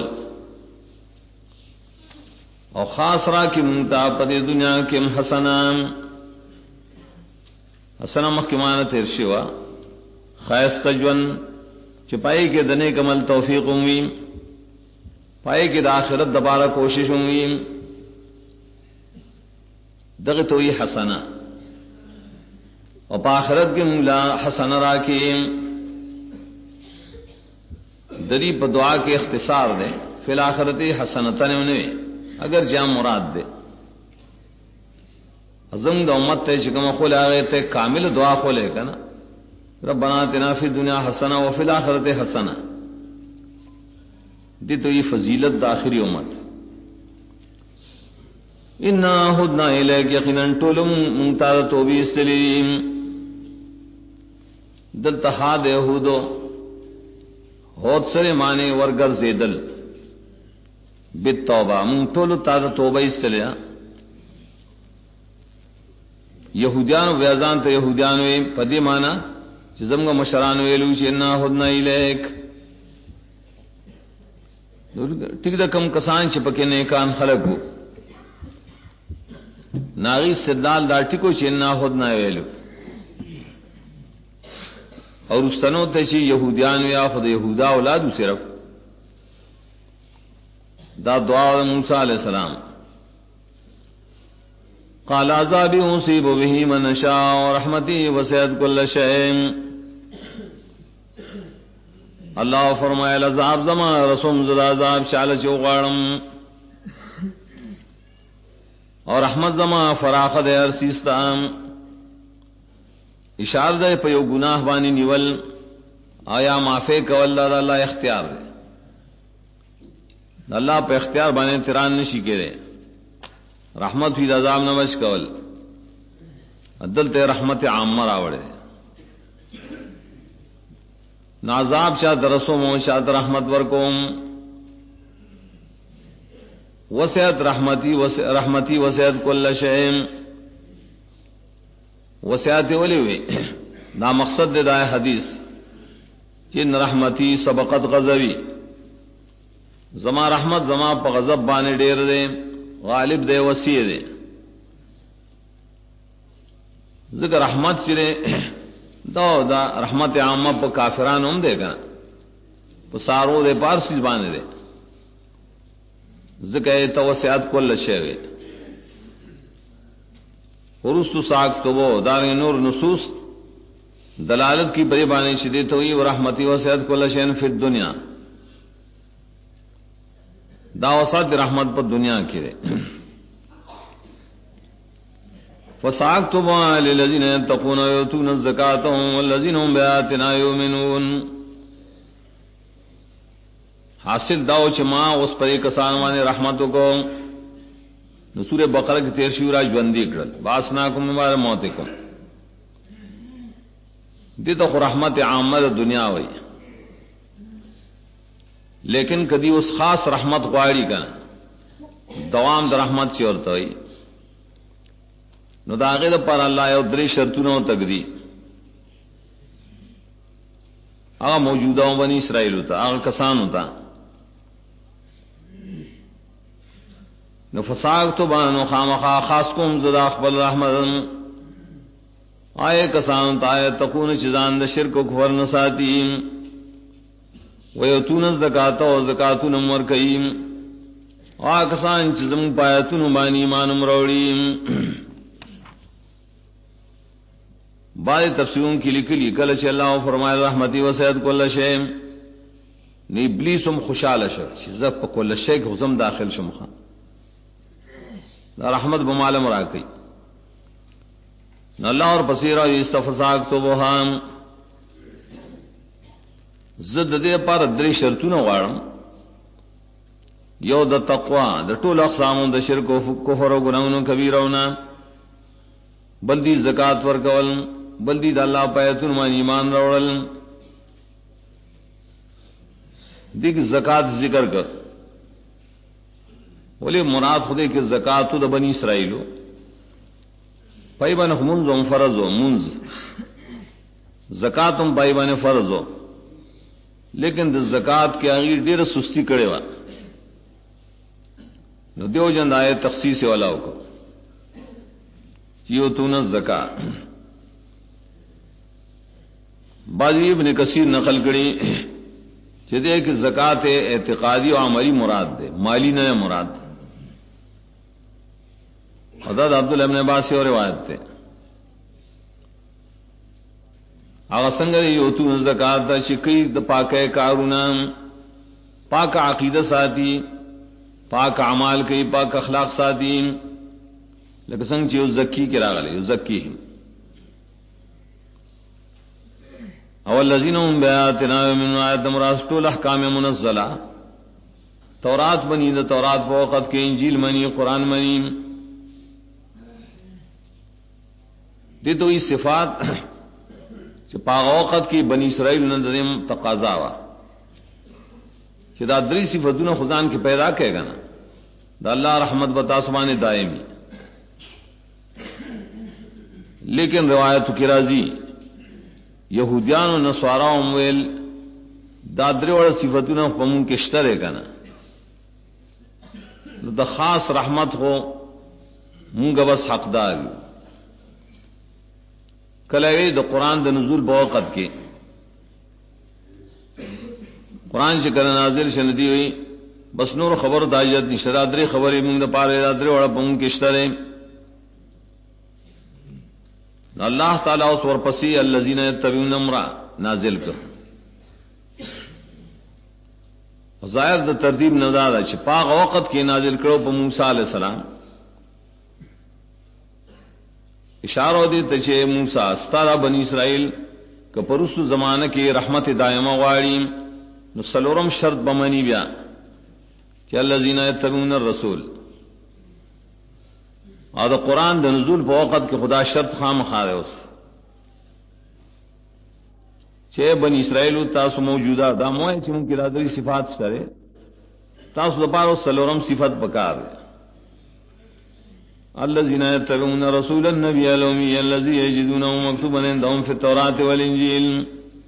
اور خاص را کی منتا پدی دنیا کے حسنہ حسنہ مخکمانہ ترشوا خیست جون چپائی کے دنے کمل توفیق ہوئی پائے کے آخرت دوبارہ کوشش ہوئی دغ تو یہ حسنہ اور پاخرت کے مولا حسن راکیم دری پر دعا کے اختصار دے فی الاخرت حسنتن انہیں اگر جام مراد دے ازم دا امت تے چکم خول آگئے تے کامل دعا خولے کا نا ربنا اتنا فی الدنیا حسنہ و فی الاخرت حسنہ دی تو یہ فضیلت دا آخری امت انا ہدنا الیک یقینا ٹولم منتار توبی استلیم دل تحاد یہودو ہوت سرے مانے ورگر زیدل بالتوبہ من ٹولو تا توبہ استلیا یہودیان ویزان تا یہودیان وی پدی مانا چیزم گا مشران ویلو چی انا ہدنا الیک ٹک دا کم کسان چپکے نیکان خلقو ناغی استدلال دا ٹکو چی انا ہدنا ویلو اور اس تنو تے چی یہودیان یا خود یہودا اولادو صرف دا دعا موسیٰ علیہ السلام قال عذابی اصیب به من شاء ورحمتی وسعت کل شیء اللہ فرمائے العذاب زما رسوم زدا عذاب شال چو غارم اور رحمت زما فراخ دے ارسیستان اشار دے پیو گناہ بانی نیول آیا معافی کول دا اللہ اختیار دے اللہ پہ اختیار بانے تران نشی کے دے رحمت فی عذاب نمش کول عدل تے رحمت عامہ راوڑے نازاب شاید رسوم شاید رحمت ورکوم وسعت رحمتی وسعت کل شیء وسعت ولی ہوئی نا مقصد دے حدیث جن رحمتی سبقت غضبی زما رحمت زما پا غضب بانے ڈیر دے غالب دے وسیع دے ذکر رحمت چرے دا رحمت عامہ پا کافران ہم دے گا پا سارو دے پارسی بانے دے ذکر توسعات کل شیء ورستو ساکتبو دارنگ نور نصوص دلالت کی بری بانی شدید ہوئی ورحمتی وسعت کل شیء فی الدنیا دا وسعت رحمت پر دنیا کی رے فساکتبو للذین یتقون ویؤتون الزکاة والذین هم بآیاتنا یؤمنون حاصل داو چما اس پر ایک کسان رحمتوں کو نصور بقرہ کی تیر شیورا جوندی کرل باسناکم مبار موتکم دیتا خو رحمت عامہ دنیا ہوئی لیکن کدی اس خاص رحمت غواری کا دوام در رحمت سے اور ہوئی نو داغے پر اللہ یو دری شرطوں تک دی آغا موجودہ بنی اسرائیل ہوتا آغا کسان ہوتا نو فساق تو بانو خامخا خاص کم زدا اخبر رحمت آئے کسان تائے تکون چیزان دا شرک و کفر نساتیم ویتون الزکاة و زکاتون مرکیم آئے کسان چیزم پایتون بانی ایمان مروڑیم بعض تفسیروں کی لکلی کل چی اللہ فرمائے رحمتی وسعت کل شیء نی ابلیسم خوشحال شو چیزا پا کل شیء حزم داخل شمخان رحمت بمال مراکی نہ اللہ اور پسیرہ استفساق تو وہ زد دے پر دری شرطوں غارم یو د تقوا د ټول اقسام د شرک او کفر او گناہوں کبیرہنا بلدی زکات ورکول بلدی د الله پایتون مان ایمان راوړل دیکھ زکات ذکر کر بولے مراد خدے کہ زکات تو بنی اسرائیل پائی بن منز و فرض ہو منز زکاتم پائی بن فرض ہو لیکن زکات کے آگے ڈیر سستی کرے وا نو دیو جند آئے تخصیص والا کو یو تو نہ زکات بازی ابن کثیر نقل کری چدے کہ زکات اعتقادی و عملی مراد دے مالی نہ مراد حضرت عبداللہ ابن عباس سے روایت تھے هغه څنګه یو تو زکات د شکی د پاکه کارونه پاک عقیده ساتي پاک اعمال کوي پاک اخلاق ساتي لکه څنګه چې یو زکی کې راغلی یو زکی او الذين هم بآياتنا من آیات مراسل احکام منزله تورات بنی د تورات په وخت کې انجیل منی قران منی دې دوی صفات چې په وخت کې بنی اسرائیل نن تقاضا وا چې دا درې صفاتونه خدان کې پیدا کړي غنا دا الله رحمت بتا سبحانه دائمی لیکن روایت کی راضی یہودیان و نصارا ویل دا درې وړ صفاتونه په مونږ کې شته ده کنه د خاص رحمت هو مونږ بس حقدار کله د قران د نزول په وخت کې قران چې کله نازل شنه دی وی بس نور خبر دایت نشته درې خبرې مونږ د پاره درې وړ په مونږ کې شته ده اللہ تعالیٰ اس ورپسی الذین یتبعون امرا نازل کر ظاہر د ترتیب نزاد چې پاغ وخت کې نازل کړو په موسی علیہ السلام اشارہ دی ته چې موسی ستاره بنی اسرائیل که پرستو زمانہ کې رحمت دائمه غواړي نو سلورم شرط بمنی بیا چې الذین یتبعون الرسول اور دا قرآن دا نزول په وخت کې خدا شرط خامخا دی اوس چې بنی اسرائیل تاسو موجوده دا موه چې مونږ کې لادري صفات شته تاسو لپاره سلورم صفت پکار دی الذين يتبعون رسول النبي الأمي الذي يجدونه مكتوبا عندهم في التوراة والإنجيل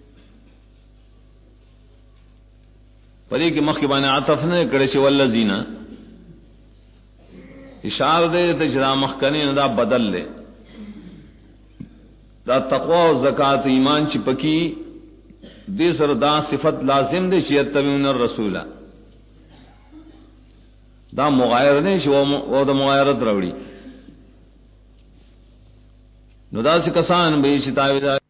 پدې کې مخکې باندې عطف نه کړی چې والذین اشاره دے تجرا مخکنی دا بدل لے دا تقوی و زکات ایمان چی پکی دے سر دا صفت لازم دے چی یتبعون الرسول دا مغایر نے چی وہ دا مغایرت روڑی نو دا سی کسان بے چی تاویدہ